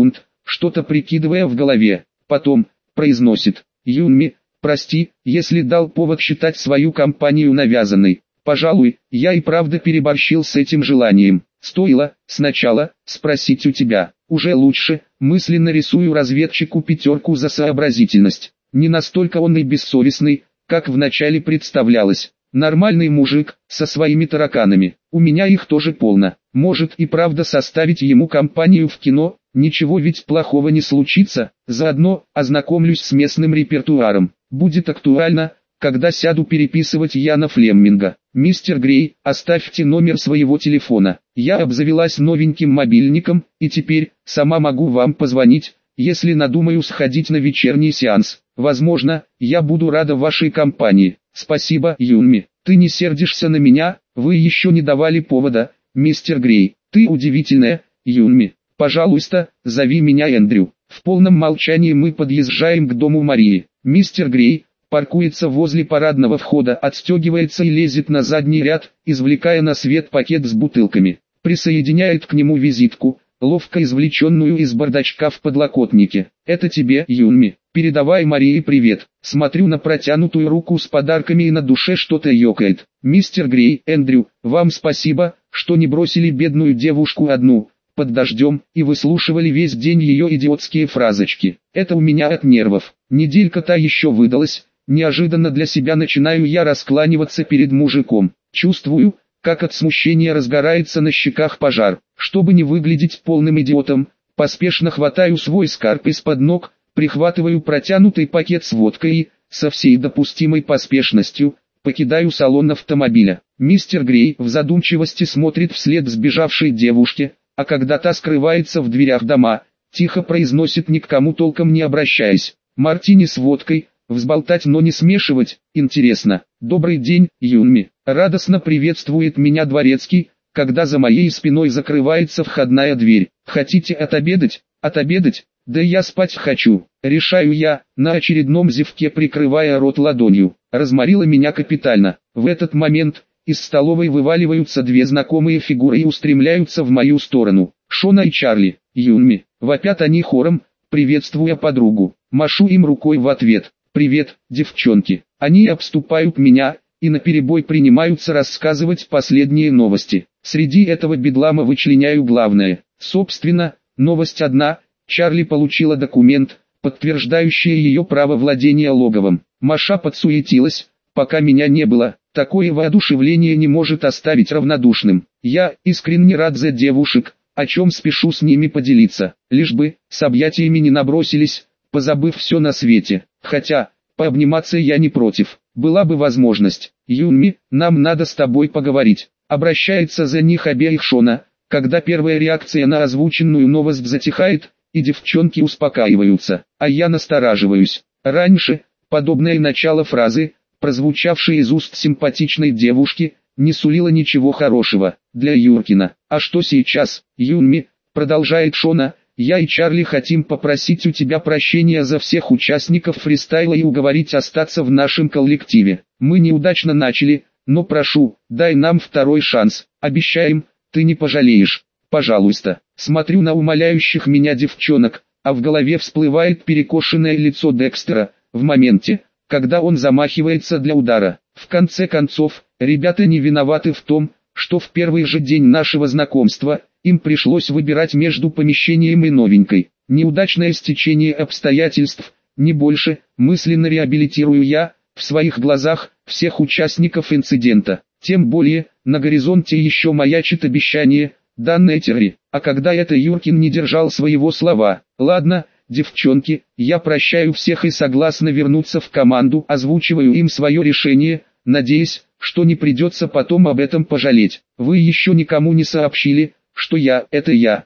что-то прикидывая в голове. Потом, произносит: «Юнми, прости, если дал повод считать свою компанию навязанной. Пожалуй, я и правда переборщил с этим желанием. Стоило, сначала, спросить у тебя. Уже лучше, мысленно рисую разведчику пятерку за сообразительность. Не настолько он и бессовестный, как вначале представлялось. Нормальный мужик, со своими тараканами. У меня их тоже полно. Может и правда составить ему компанию в кино, ничего ведь плохого не случится. Заодно, ознакомлюсь с местным репертуаром. Будет актуально, когда сяду переписывать Яна Флемминга. Мистер Грей, оставьте номер своего телефона. Я обзавелась новеньким мобильником, и теперь, сама могу вам позвонить, если надумаю сходить на вечерний сеанс. Возможно, я буду рада вашей компании. Спасибо, Юнми. Ты не сердишься на меня, вы еще не давали повода, мистер Грей. Ты удивительная, Юнми. Пожалуйста, зови меня Эндрю. В полном молчании мы подъезжаем к дому Марии. Мистер Грей паркуется возле парадного входа, отстегивается и лезет на задний ряд, извлекая на свет пакет с бутылками. Присоединяет к нему визитку, ловко извлеченную из бардачка в подлокотнике. «Это тебе, Юнми. Передавай Марии привет». Смотрю на протянутую руку с подарками и на душе что-то ёкает. «Мистер Грей, Эндрю, вам спасибо, что не бросили бедную девушку одну, под дождем, и выслушивали весь день ее идиотские фразочки. Это у меня от нервов. Неделька-то еще выдалась». Неожиданно для себя начинаю я раскланиваться перед мужиком. Чувствую, как от смущения разгорается на щеках пожар. Чтобы не выглядеть полным идиотом, поспешно хватаю свой скарб из-под ног, прихватываю протянутый пакет с водкой и, со всей допустимой поспешностью, покидаю салон автомобиля. Мистер Грей в задумчивости смотрит вслед сбежавшей девушке, а когда та скрывается в дверях дома, тихо произносит, ни к кому толком не обращаясь: «Мартини с водкой, взболтать, но не смешивать, интересно». «Добрый день, Юнми». Радостно приветствует меня дворецкий, когда за моей спиной закрывается входная дверь. «Хотите отобедать?» «Отобедать? Да я спать хочу», решаю я, на очередном зевке прикрывая рот ладонью. Разморило меня капитально. В этот момент из столовой вываливаются две знакомые фигуры и устремляются в мою сторону. Шона и Чарли. «Юнми», вопят они хором, приветствуя подругу. Машу им рукой в ответ. «Привет, девчонки». Они обступают меня и наперебой принимаются рассказывать последние новости. Среди этого бедлама вычленяю главное. Собственно, новость одна: Чарли получила документ, подтверждающий ее право владения логовом. Маша подсуетилась, пока меня не было. Такое воодушевление не может оставить равнодушным. Я искренне рад за девушек, о чем спешу с ними поделиться. Лишь бы с объятиями не набросились, позабыв все на свете. Хотя, пообниматься я не против. Была бы возможность. «Юнми, нам надо с тобой поговорить». Обращается за них обеих Шона, когда первая реакция на озвученную новость затихает, и девчонки успокаиваются, а я настораживаюсь. Раньше, подобное начало фразы, прозвучавшее из уст симпатичной девушки, не сулило ничего хорошего для Юркина. «А что сейчас, Юнми?» продолжает Шона. «Я и Чарли хотим попросить у тебя прощения за всех участников фристайла и уговорить остаться в нашем коллективе. Мы неудачно начали, но прошу, дай нам второй шанс. Обещаем, ты не пожалеешь. Пожалуйста». Смотрю на умоляющих меня девчонок, а в голове всплывает перекошенное лицо Декстера, в моменте, когда он замахивается для удара. В конце концов, ребята не виноваты в том, что в первый же день нашего знакомства им пришлось выбирать между помещением и новенькой. Неудачное стечение обстоятельств, не больше, мысленно реабилитирую я, в своих глазах, всех участников инцидента. Тем более, на горизонте еще маячит обещание, данное Терри. А когда это Юркин не держал своего слова? Ладно, девчонки, я прощаю всех и согласна вернуться в команду, озвучиваю им свое решение, надеясь, что не придется потом об этом пожалеть. Вы еще никому не сообщили, что я – это я,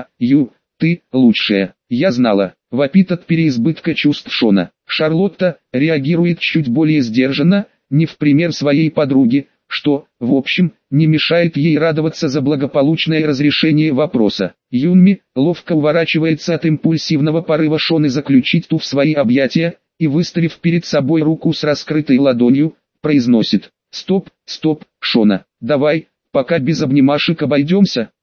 ты – лучшая. Я знала, вопит от переизбытка чувств Шона. Шарлотта реагирует чуть более сдержанно, не в пример своей подруги, что, в общем, не мешает ей радоваться за благополучное разрешение вопроса. Юнми ловко уворачивается от импульсивного порыва Шоны заключить ту в свои объятия, и, выставив перед собой руку с раскрытой ладонью, произносит: «Стоп, Шона, давай, пока без обнимашек обойдемся».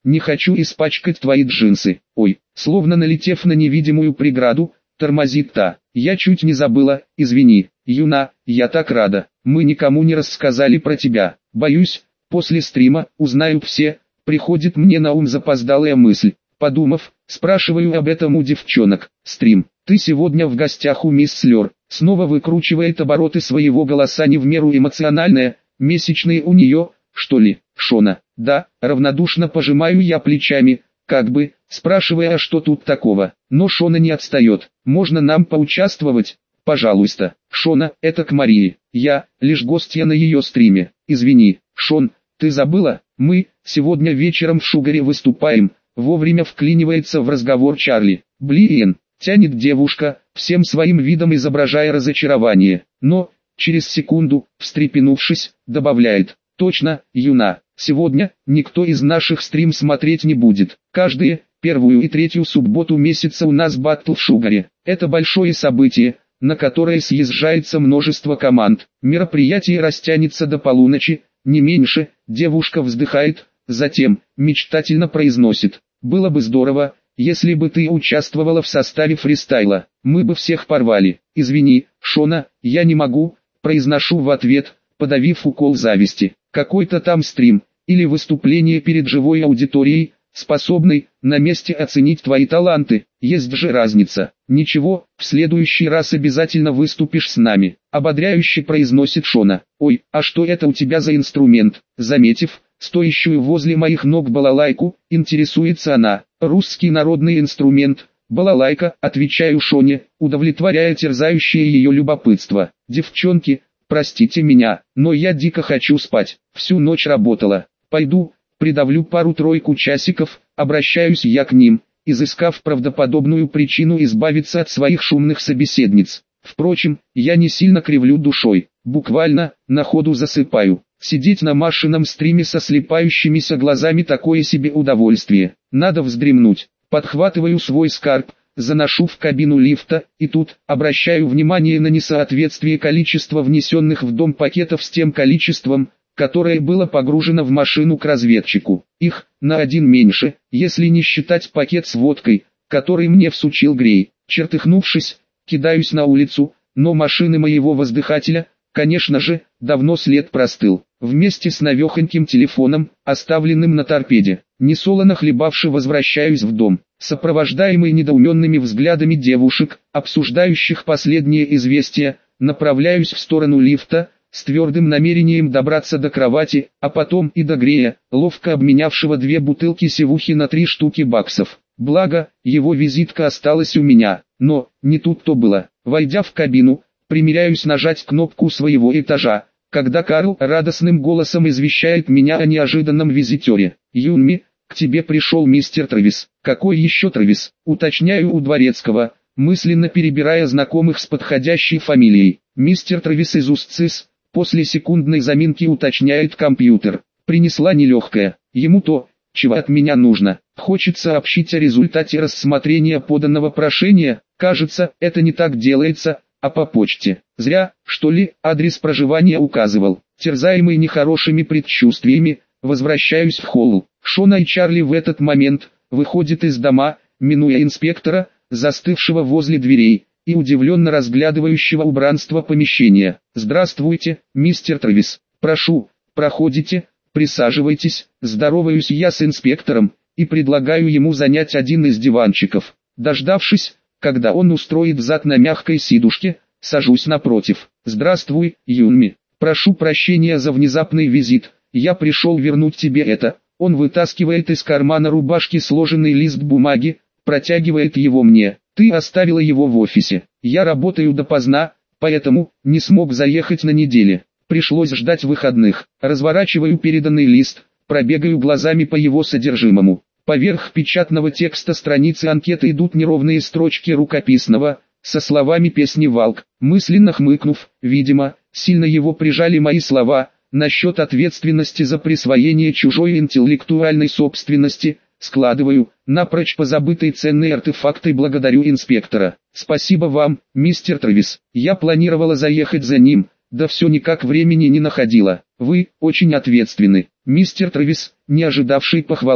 Не хочу испачкать твои джинсы. Ой, словно налетев на невидимую преграду, тормозит та. Я чуть не забыла, извини. Юна, я так рада. Мы никому не рассказали про тебя. Боюсь, после стрима узнают все. Приходит мне на ум запоздалая мысль. Подумав, спрашиваю об этом у девчонок. Стрим, ты сегодня в гостях у мисс Слёр. Снова выкручивает обороты своего голоса не в меру эмоциональная. Месячные у нее, что ли, Шона? Да, равнодушно пожимаю я плечами, как бы, спрашивая, а что тут такого. Но Шона не отстает. Можно нам поучаствовать? Пожалуйста. Шона, это к Марии. Я, лишь гостья на ее стриме. Извини, Шон, ты забыла? Мы, сегодня вечером в Шугаре выступаем. Вовремя вклинивается в разговор Чарли. Блин, тянет девушка, всем своим видом изображая разочарование. Но, через секунду, встрепенувшись, добавляет. Точно, Юна, сегодня никто из наших стрим смотреть не будет. Каждые, первую и третью субботу месяца у нас баттл в Шугаре. Это большое событие, на которое съезжается множество команд. Мероприятие растянется до полуночи, не меньше. Девушка вздыхает, затем, мечтательно произносит. Было бы здорово, если бы ты участвовала в составе фристайла. Мы бы всех порвали. Извини, Шона, я не могу, произношу в ответ, подавив укол зависти. Какой-то там стрим, или выступление перед живой аудиторией, способной, на месте оценить твои таланты. Есть же разница. Ничего, в следующий раз обязательно выступишь с нами. Ободряюще произносит Шона. Ой, а что это у тебя за инструмент? Заметив, стоящую возле моих ног балалайку, интересуется она. Русский народный инструмент. Балалайка, отвечаю Шоне, удовлетворяя терзающее ее любопытство. Девчонки, простите меня, но я дико хочу спать. Всю ночь работала. Пойду, придавлю пару-тройку часиков, обращаюсь я к ним, изыскав правдоподобную причину избавиться от своих шумных собеседниц. Впрочем, я не сильно кривлю душой, буквально, на ходу засыпаю. Сидеть на Машином стриме со слепающимися глазами такое себе удовольствие. Надо вздремнуть. Подхватываю свой скарб, заношу в кабину лифта, и тут, обращаю внимание на несоответствие количества внесенных в дом пакетов с тем количеством, которое было погружено в машину к разведчику. Их, на один меньше, если не считать пакет с водкой, который мне всучил Грей. Чертыхнувшись, кидаюсь на улицу, но машины моего воздыхателя, конечно же, давно след простыл. Вместе с новехоньким телефоном, оставленным на торпеде, несолоно хлебавши возвращаюсь в дом, сопровождаемый недоуменными взглядами девушек, обсуждающих последние известия, направляюсь в сторону лифта, с твердым намерением добраться до кровати, а потом и до Грея, ловко обменявшего 2 бутылки севухи на 3 штуки баксов. Благо, его визитка осталась у меня, но, не тут-то было. Войдя в кабину, примеряюсь нажать кнопку своего этажа, когда Карл радостным голосом извещает меня о неожиданном визитере. «Юнми, к тебе пришел мистер Трэвис». «Какой еще Трэвис?» Уточняю у Дворецкого, мысленно перебирая знакомых с подходящей фамилией. «Мистер Трэвис из Устцис», после секундной заминки уточняет компьютер. «Принесла нелегкая. Ему то, чего от меня нужно. Хочет сообщить о результате рассмотрения поданного прошения. Кажется, это не так делается, а по почте. Зря, что ли, адрес проживания указывал. Терзаемый нехорошими предчувствиями, возвращаюсь в холл. Шона и Чарли в этот момент выходят из дома, минуя инспектора, застывшего возле дверей, и удивленно разглядывающего убранство помещения. «Здравствуйте, мистер Трэвис. Прошу, проходите, присаживайтесь». Здороваюсь я с инспектором, и предлагаю ему занять один из диванчиков. Дождавшись, когда он устроит зад на мягкой сидушке, сажусь напротив. «Здравствуй, Юнми. Прошу прощения за внезапный визит. Я пришел вернуть тебе это». Он вытаскивает из кармана рубашки сложенный лист бумаги, протягивает его мне. «Ты оставила его в офисе. Я работаю допоздна, поэтому не смог заехать на неделе. Пришлось ждать выходных». Разворачиваю переданный лист, пробегаю глазами по его содержимому. Поверх печатного текста страницы анкеты идут неровные строчки рукописного, со словами песни «Валк». Мысленно хмыкнув, видимо, сильно его прижали мои слова, насчет ответственности за присвоение чужой интеллектуальной собственности, складываю, напрочь позабытые ценные артефакты, благодарю инспектора. «Спасибо вам, мистер Трэвис. Я планировала заехать за ним, да все никак времени не находила. Вы очень ответственны». Мистер Трэвис, не ожидавший похвалы,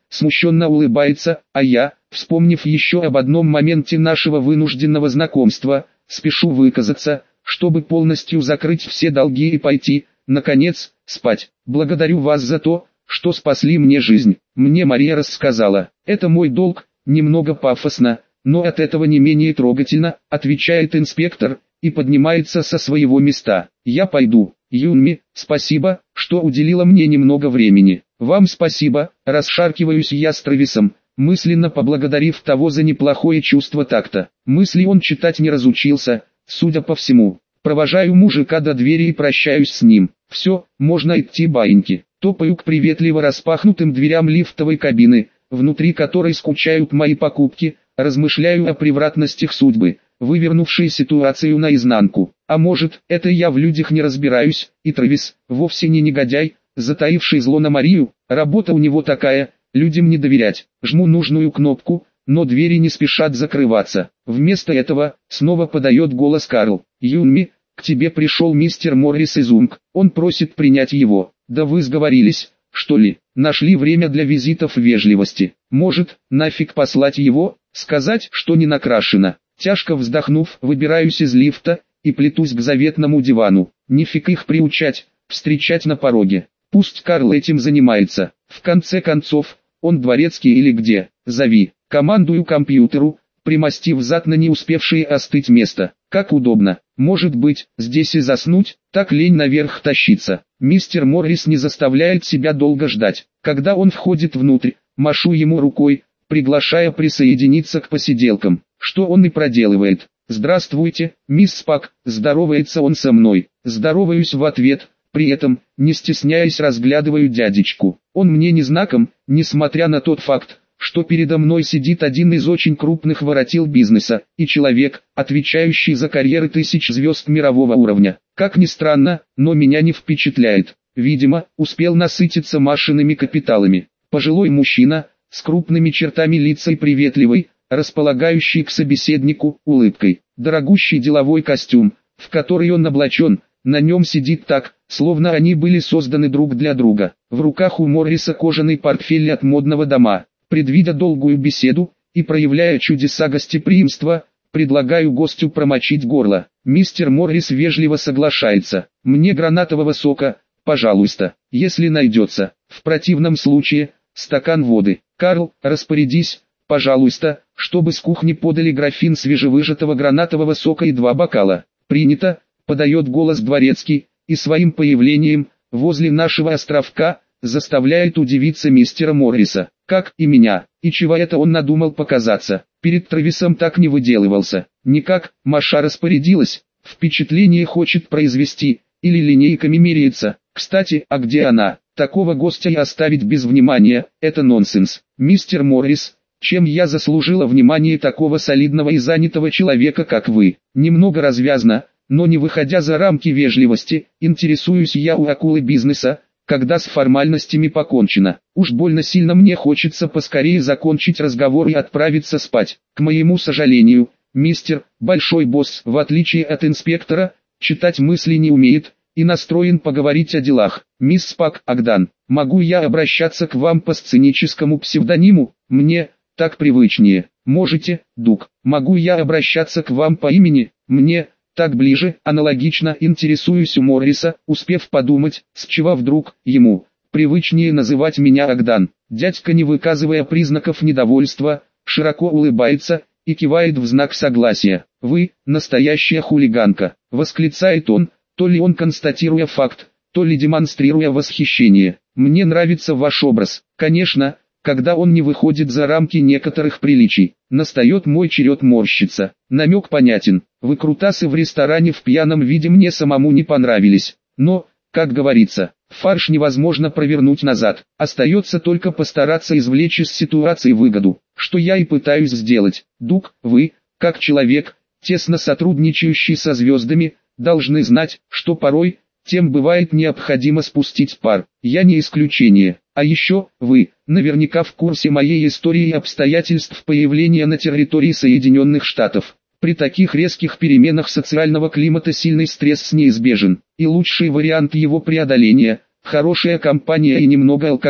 смущенно улыбается, а я, вспомнив еще об одном моменте нашего вынужденного знакомства, спешу выказаться, чтобы полностью закрыть все долги и пойти, наконец, спать. Благодарю вас за то, что спасли мне жизнь. Мне Мария рассказала. Это мой долг, немного пафосно, но от этого не менее трогательно, отвечает инспектор, и поднимается со своего места. Я пойду. Юнми, спасибо, что уделила мне немного времени. Вам спасибо, расшаркиваюсь я с Трэвисом, мысленно поблагодарив того за неплохое чувство такта. Мысли он читать не разучился, судя по всему. Провожаю мужика до двери и прощаюсь с ним. Все, можно идти, баиньки. Топаю к приветливо распахнутым дверям лифтовой кабины, внутри которой скучают мои покупки, размышляю о превратностях судьбы, вывернувшей ситуацию наизнанку. А может, это я в людях не разбираюсь, и Трэвис вовсе не негодяй, затаивший зло на Марию, работа у него такая, людям не доверять. Жму нужную кнопку, но двери не спешат закрываться. Вместо этого, снова подает голос Карл. «Юнми, к тебе пришел мистер Моррис из Унг, он просит принять его». «Да вы сговорились, что ли? Нашли время для визитов вежливости. Может, нафиг послать его, сказать, что не накрашено». Тяжко вздохнув, выбираюсь из лифта и плетусь к заветному дивану. Нифиг их приучать, встречать на пороге. Пусть Карл этим занимается. В конце концов, он дворецкий или где, зови. Командую компьютеру, примостив зад на не успевшее остыть место. Как удобно. Может быть, здесь и заснуть, так лень наверх тащиться. Мистер Моррис не заставляет себя долго ждать. Когда он входит внутрь, машу ему рукой, приглашая присоединиться к посиделкам, что он и проделывает. «Здравствуйте, мисс Спак», здоровается он со мной. Здороваюсь в ответ, при этом, не стесняясь, разглядываю дядечку. Он мне не знаком, несмотря на тот факт, что передо мной сидит один из очень крупных воротил бизнеса, и человек, отвечающий за карьеры тысяч звезд мирового уровня. Как ни странно, но меня не впечатляет. Видимо, успел насытиться Машиными капиталами. Пожилой мужчина, с крупными чертами лица и приветливый, располагающий к собеседнику улыбкой. Дорогущий деловой костюм, в который он облачен, на нем сидит так, словно они были созданы друг для друга. В руках у Морриса кожаный портфель от модного дома. Предвидя долгую беседу и проявляя чудеса гостеприимства, предлагаю гостю промочить горло. Мистер Моррис вежливо соглашается. «Мне гранатового сока, пожалуйста, если найдется. В противном случае, стакан воды. Карл, распорядись, пожалуйста, чтобы с кухни подали графин свежевыжатого гранатового сока и 2 бокала». «Принято», подает голос дворецкий, и своим появлением, возле нашего островка, заставляет удивиться мистера Морриса. Как и меня, и чего это он надумал показаться. Перед Трэвисом так не выделывался. Никак, Маша распорядилась, впечатление хочет произвести, или линейками меряется. Кстати, а где она? Такого гостя и оставить без внимания, это нонсенс. Мистер Моррис, чем я заслужила внимание такого солидного и занятого человека, как вы? Немного развязно, но не выходя за рамки вежливости, интересуюсь я у акулы бизнеса, когда с формальностями покончено. Уж больно сильно мне хочется поскорее закончить разговор и отправиться спать. К моему сожалению, мистер, большой босс, в отличие от инспектора, читать мысли не умеет, и настроен поговорить о делах. Мисс Спак, Агдан, могу я обращаться к вам по сценическому псевдониму? Мне так привычнее. Можете, Дуг. Могу я обращаться к вам по имени? Мне так ближе. Аналогично интересуюсь у Морриса, успев подумать, с чего вдруг ему привычнее называть меня Агдан. Дядька, не выказывая признаков недовольства, широко улыбается и кивает в знак согласия. «Вы настоящая хулиганка», — восклицает он, то ли он констатируя факт, то ли демонстрируя восхищение. «Мне нравится ваш образ». Конечно, когда он не выходит за рамки некоторых приличий. Настает мой черед морщиться. Намек понятен. Выкрутасы в ресторане в пьяном виде мне самому не понравились. Но, как говорится, фарш невозможно провернуть назад. Остается только постараться извлечь из ситуации выгоду, что я и пытаюсь сделать. Дуг, вы, как человек, тесно сотрудничающий со звездами, должны знать, что порой, тем бывает необходимо спустить пар. Я не исключение. А еще, вы, наверняка в курсе моей истории и обстоятельств появления на территории Соединенных Штатов. При таких резких переменах социального климата сильный стресс неизбежен, и лучший вариант его преодоления – хорошая компания и немного алкоголя.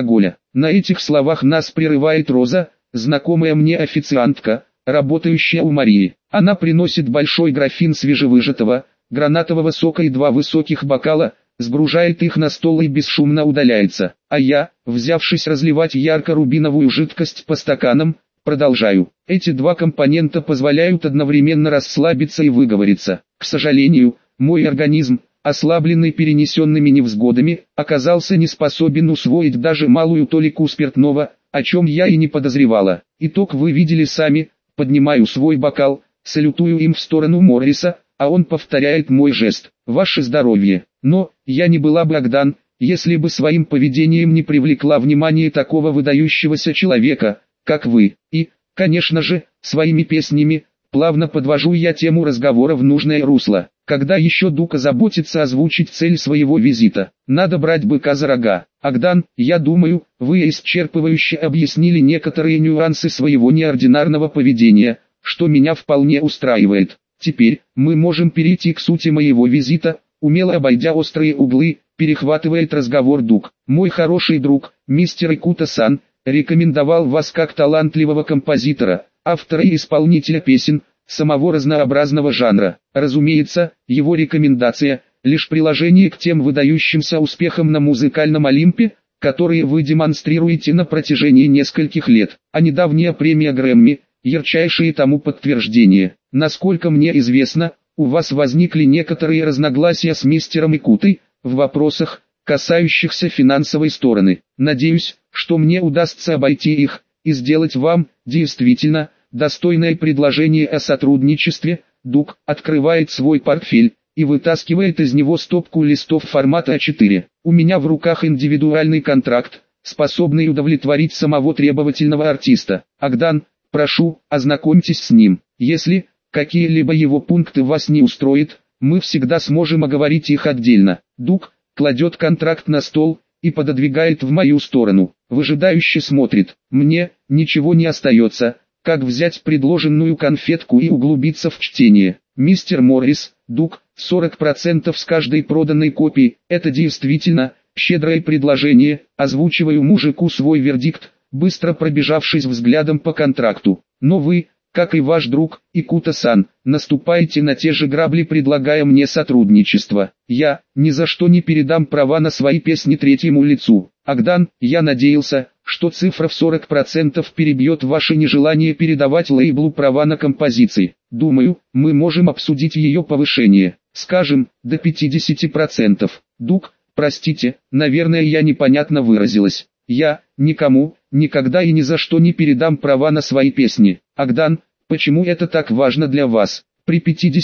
На этих словах нас прерывает Роза, знакомая мне официантка, работающая у Марии. Она приносит большой графин свежевыжатого, гранатового сока и 2 высоких бокала, сгружает их на стол и бесшумно удаляется. А я, взявшись разливать ярко-рубиновую жидкость по стаканам, продолжаю. Эти 2 компонента позволяют одновременно расслабиться и выговориться. К сожалению, мой организм, ослабленный перенесенными невзгодами, оказался не способен усвоить даже малую толику спиртного, о чем я и не подозревала. Итог вы видели сами. Поднимаю свой бокал, салютую им в сторону Морриса, а он повторяет мой жест. Ваше здоровье. Но, я не была бы Агдан, если бы своим поведением не привлекла внимание такого выдающегося человека, как вы. И, конечно же, своими песнями, плавно подвожу я тему разговора в нужное русло. Когда еще Дук озаботится озвучить цель своего визита? Надо брать быка за рога. Агдан, я думаю, вы исчерпывающе объяснили некоторые нюансы своего неординарного поведения, что меня вполне устраивает. Теперь, мы можем перейти к сути моего визита, умело обойдя острые углы, перехватывает разговор Дук. Мой хороший друг, мистер Икута-сан, рекомендовал вас как талантливого композитора, автора и исполнителя песен, самого разнообразного жанра. Разумеется, его рекомендация – лишь приложение к тем выдающимся успехам на музыкальном Олимпе, которые вы демонстрируете на протяжении нескольких лет, а недавняя премия Грэмми – ярчайшее тому подтверждение. Насколько мне известно, у вас возникли некоторые разногласия с мистером Икутой в вопросах, касающихся финансовой стороны. Надеюсь, что мне удастся обойти их и сделать вам, действительно, достойное предложение о сотрудничестве. Дук открывает свой портфель и вытаскивает из него стопку листов формата А4. У меня в руках индивидуальный контракт, способный удовлетворить самого требовательного артиста. Агдан, прошу, ознакомьтесь с ним. Если какие-либо его пункты вас не устроят, мы всегда сможем оговорить их отдельно. Дук кладет контракт на стол и пододвигает в мою сторону. Выжидающе смотрит. Мне ничего не остается, как взять предложенную конфетку и углубиться в чтение. Мистер Моррис, Дук, 40% с каждой проданной копии. Это действительно щедрое предложение. Озвучиваю мужику свой вердикт, быстро пробежавшись взглядом по контракту. Но вы, как и ваш друг, Икута-сан, наступаете на те же грабли, предлагая мне сотрудничество. Я ни за что не передам права на свои песни третьему лицу. Агдан, я надеялся, что цифра в 40% перебьет ваше нежелание передавать лейблу права на композиции. Думаю, мы можем обсудить ее повышение, скажем, до 50%. Дук, простите, наверное, я непонятно выразилась. Я никому, никогда и ни за что не передам права на свои песни. Агдан, почему это так важно для вас? При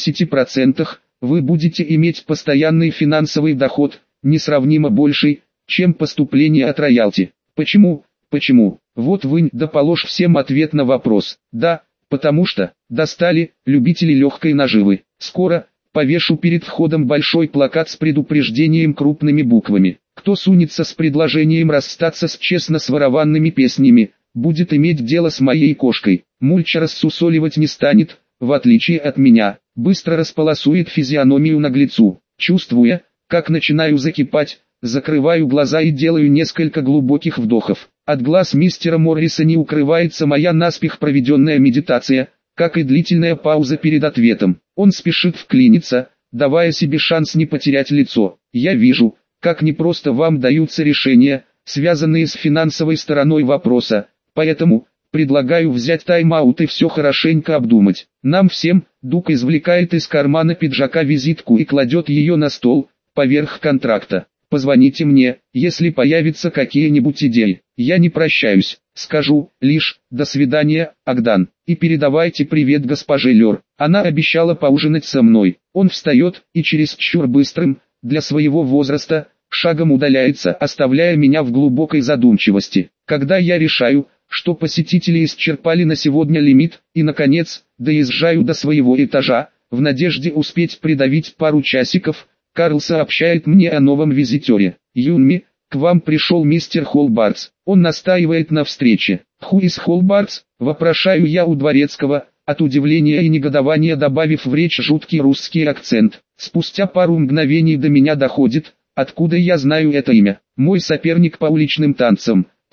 50% вы будете иметь постоянный финансовый доход, несравнимо больший, чем поступление от роялти. Почему? Почему? Вот вынь да положь всем ответ на вопрос. Да, потому что, достали, любители легкой наживы. Скоро повешу перед входом большой плакат с предупреждением крупными буквами. Кто сунется с предложением расстаться с честно сворованными песнями, будет иметь дело с моей кошкой. Мульча рассусоливать не станет, в отличие от меня, быстро располосует физиономию наглецу. Чувствуя, как начинаю закипать, закрываю глаза и делаю несколько глубоких вдохов. От глаз мистера Морриса не укрывается моя наспех проведенная медитация, как и длительная пауза перед ответом. Он спешит вклиниться, давая себе шанс не потерять лицо. Я вижу, как непросто вам даются решения, связанные с финансовой стороной вопроса, поэтому предлагаю взять тайм-аут и все хорошенько обдумать. Нам всем. Дук извлекает из кармана пиджака визитку и кладет ее на стол, поверх контракта. Позвоните мне, если появятся какие-нибудь идеи. Я не прощаюсь, скажу лишь «до свидания, Агдан», и передавайте привет госпоже Лёр. Она обещала поужинать со мной. Он встает и чересчур быстрым, для своего возраста, шагом удаляется, оставляя меня в глубокой задумчивости. Когда я решаю, что посетители исчерпали на сегодня лимит, и наконец, доезжаю до своего этажа, в надежде успеть придавить пару часиков, Карл сообщает мне о новом визитере. Юнми, к вам пришел мистер Холбартс. Он настаивает на встрече. Who is Холбартс? Вопрошаю я у дворецкого, от удивления и негодования добавив в речь жуткий русский акцент. Спустя пару мгновений до меня доходит, откуда я знаю это имя. Мой соперник по уличным танцам.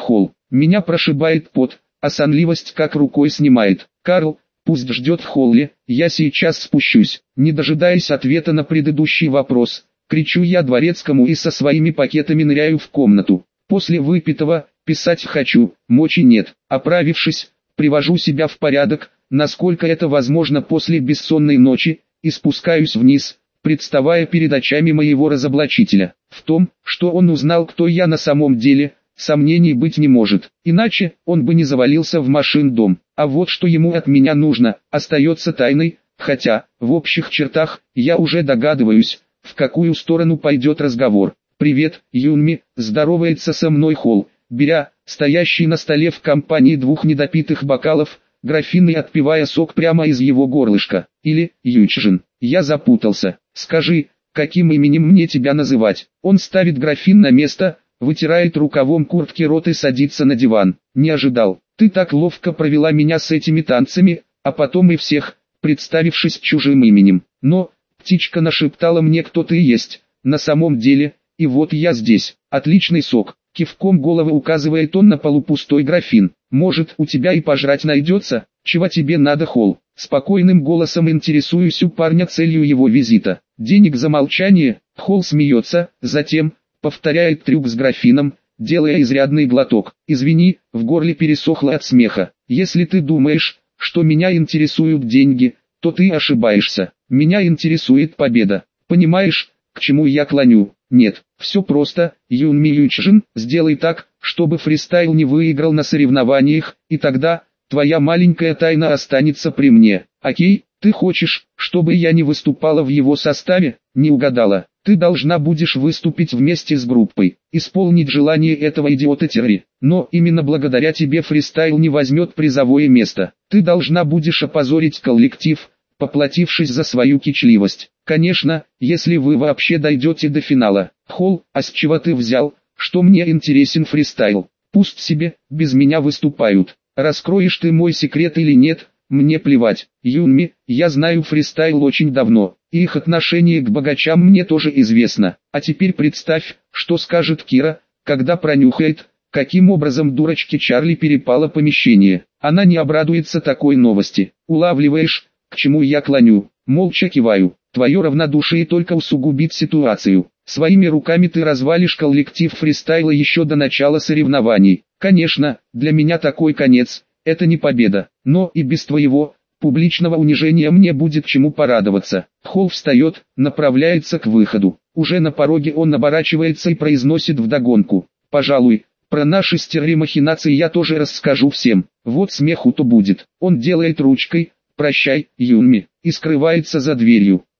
Холл. Меня прошибает пот, а сонливость как рукой снимает. Карл, пусть ждет в холле, я сейчас спущусь. Не дожидаясь ответа на предыдущий вопрос, кричу я дворецкому и со своими пакетами ныряю в комнату. После выпитого, писать хочу, мочи нет. Оправившись, привожу себя в порядок, насколько это возможно после бессонной ночи, и спускаюсь вниз, представая перед очами моего разоблачителя. В том, что он узнал, кто я на самом деле, сомнений быть не может, иначе он бы не завалился в машин-дом. А вот что ему от меня нужно, остается тайной, хотя, в общих чертах, я уже догадываюсь, в какую сторону пойдет разговор. «Привет, Юнми», здоровается со мной Холл, беря стоящий на столе в компании двух недопитых бокалов, графин и отпивая сок прямо из его горлышка. Или, Ючжин, я запутался, скажи, каким именем мне тебя называть? Он ставит графин на место, вытирает рукавом куртки рот и садится на диван. Не ожидал, ты так ловко провела меня с этими танцами, а потом и всех, представившись чужим именем. Но, птичка нашептала мне, кто ты есть, на самом деле, и вот я здесь. Отличный сок. Кивком головы указывает он на полупустой графин. Может, у тебя и пожрать найдется? Чего тебе надо, Холл? Спокойным голосом интересуюсь у парня целью его визита. Денег за молчание. Холл смеется, затем повторяет трюк с графином, делая изрядный глоток. Извини, в горле пересохло от смеха. Если ты думаешь, что меня интересуют деньги, то ты ошибаешься. Меня интересует победа. Понимаешь, к чему я клоню? Нет, все просто, Юнми Ючжин, сделай так, чтобы фристайл не выиграл на соревнованиях, и тогда, твоя маленькая тайна останется при мне. Окей, ты хочешь, чтобы я не выступала в его составе? Не угадала. Ты должна будешь выступить вместе с группой, исполнить желание этого идиота Терри. Но именно благодаря тебе фристайл не возьмет призовое место. Ты должна будешь опозорить коллектив, поплатившись за свою кичливость. Конечно, если вы вообще дойдете до финала. Холл, а с чего ты взял, что мне интересен фристайл? Пусть себе, без меня выступают. Раскроешь ты мой секрет или нет, мне плевать. Юнми, я знаю фристайл очень давно, и их отношение к богачам мне тоже известно. А теперь представь, что скажет Кира, когда пронюхает, каким образом дурочке Чарли перепало помещение. Она не обрадуется такой новости. Улавливаешь, к чему я клоню? Молча киваю. Твое равнодушие только усугубит ситуацию. Своими руками ты развалишь коллектив фристайла еще до начала соревнований. Конечно, для меня такой конец, это не победа. Но и без твоего публичного унижения мне будет чему порадоваться. Холл встает, направляется к выходу. Уже на пороге он оборачивается и произносит вдогонку. Пожалуй, про наши с Терри махинации я тоже расскажу всем. Вот смеху-то будет. Он делает ручкой «Прощай, Юнми», и скрывается за дверью.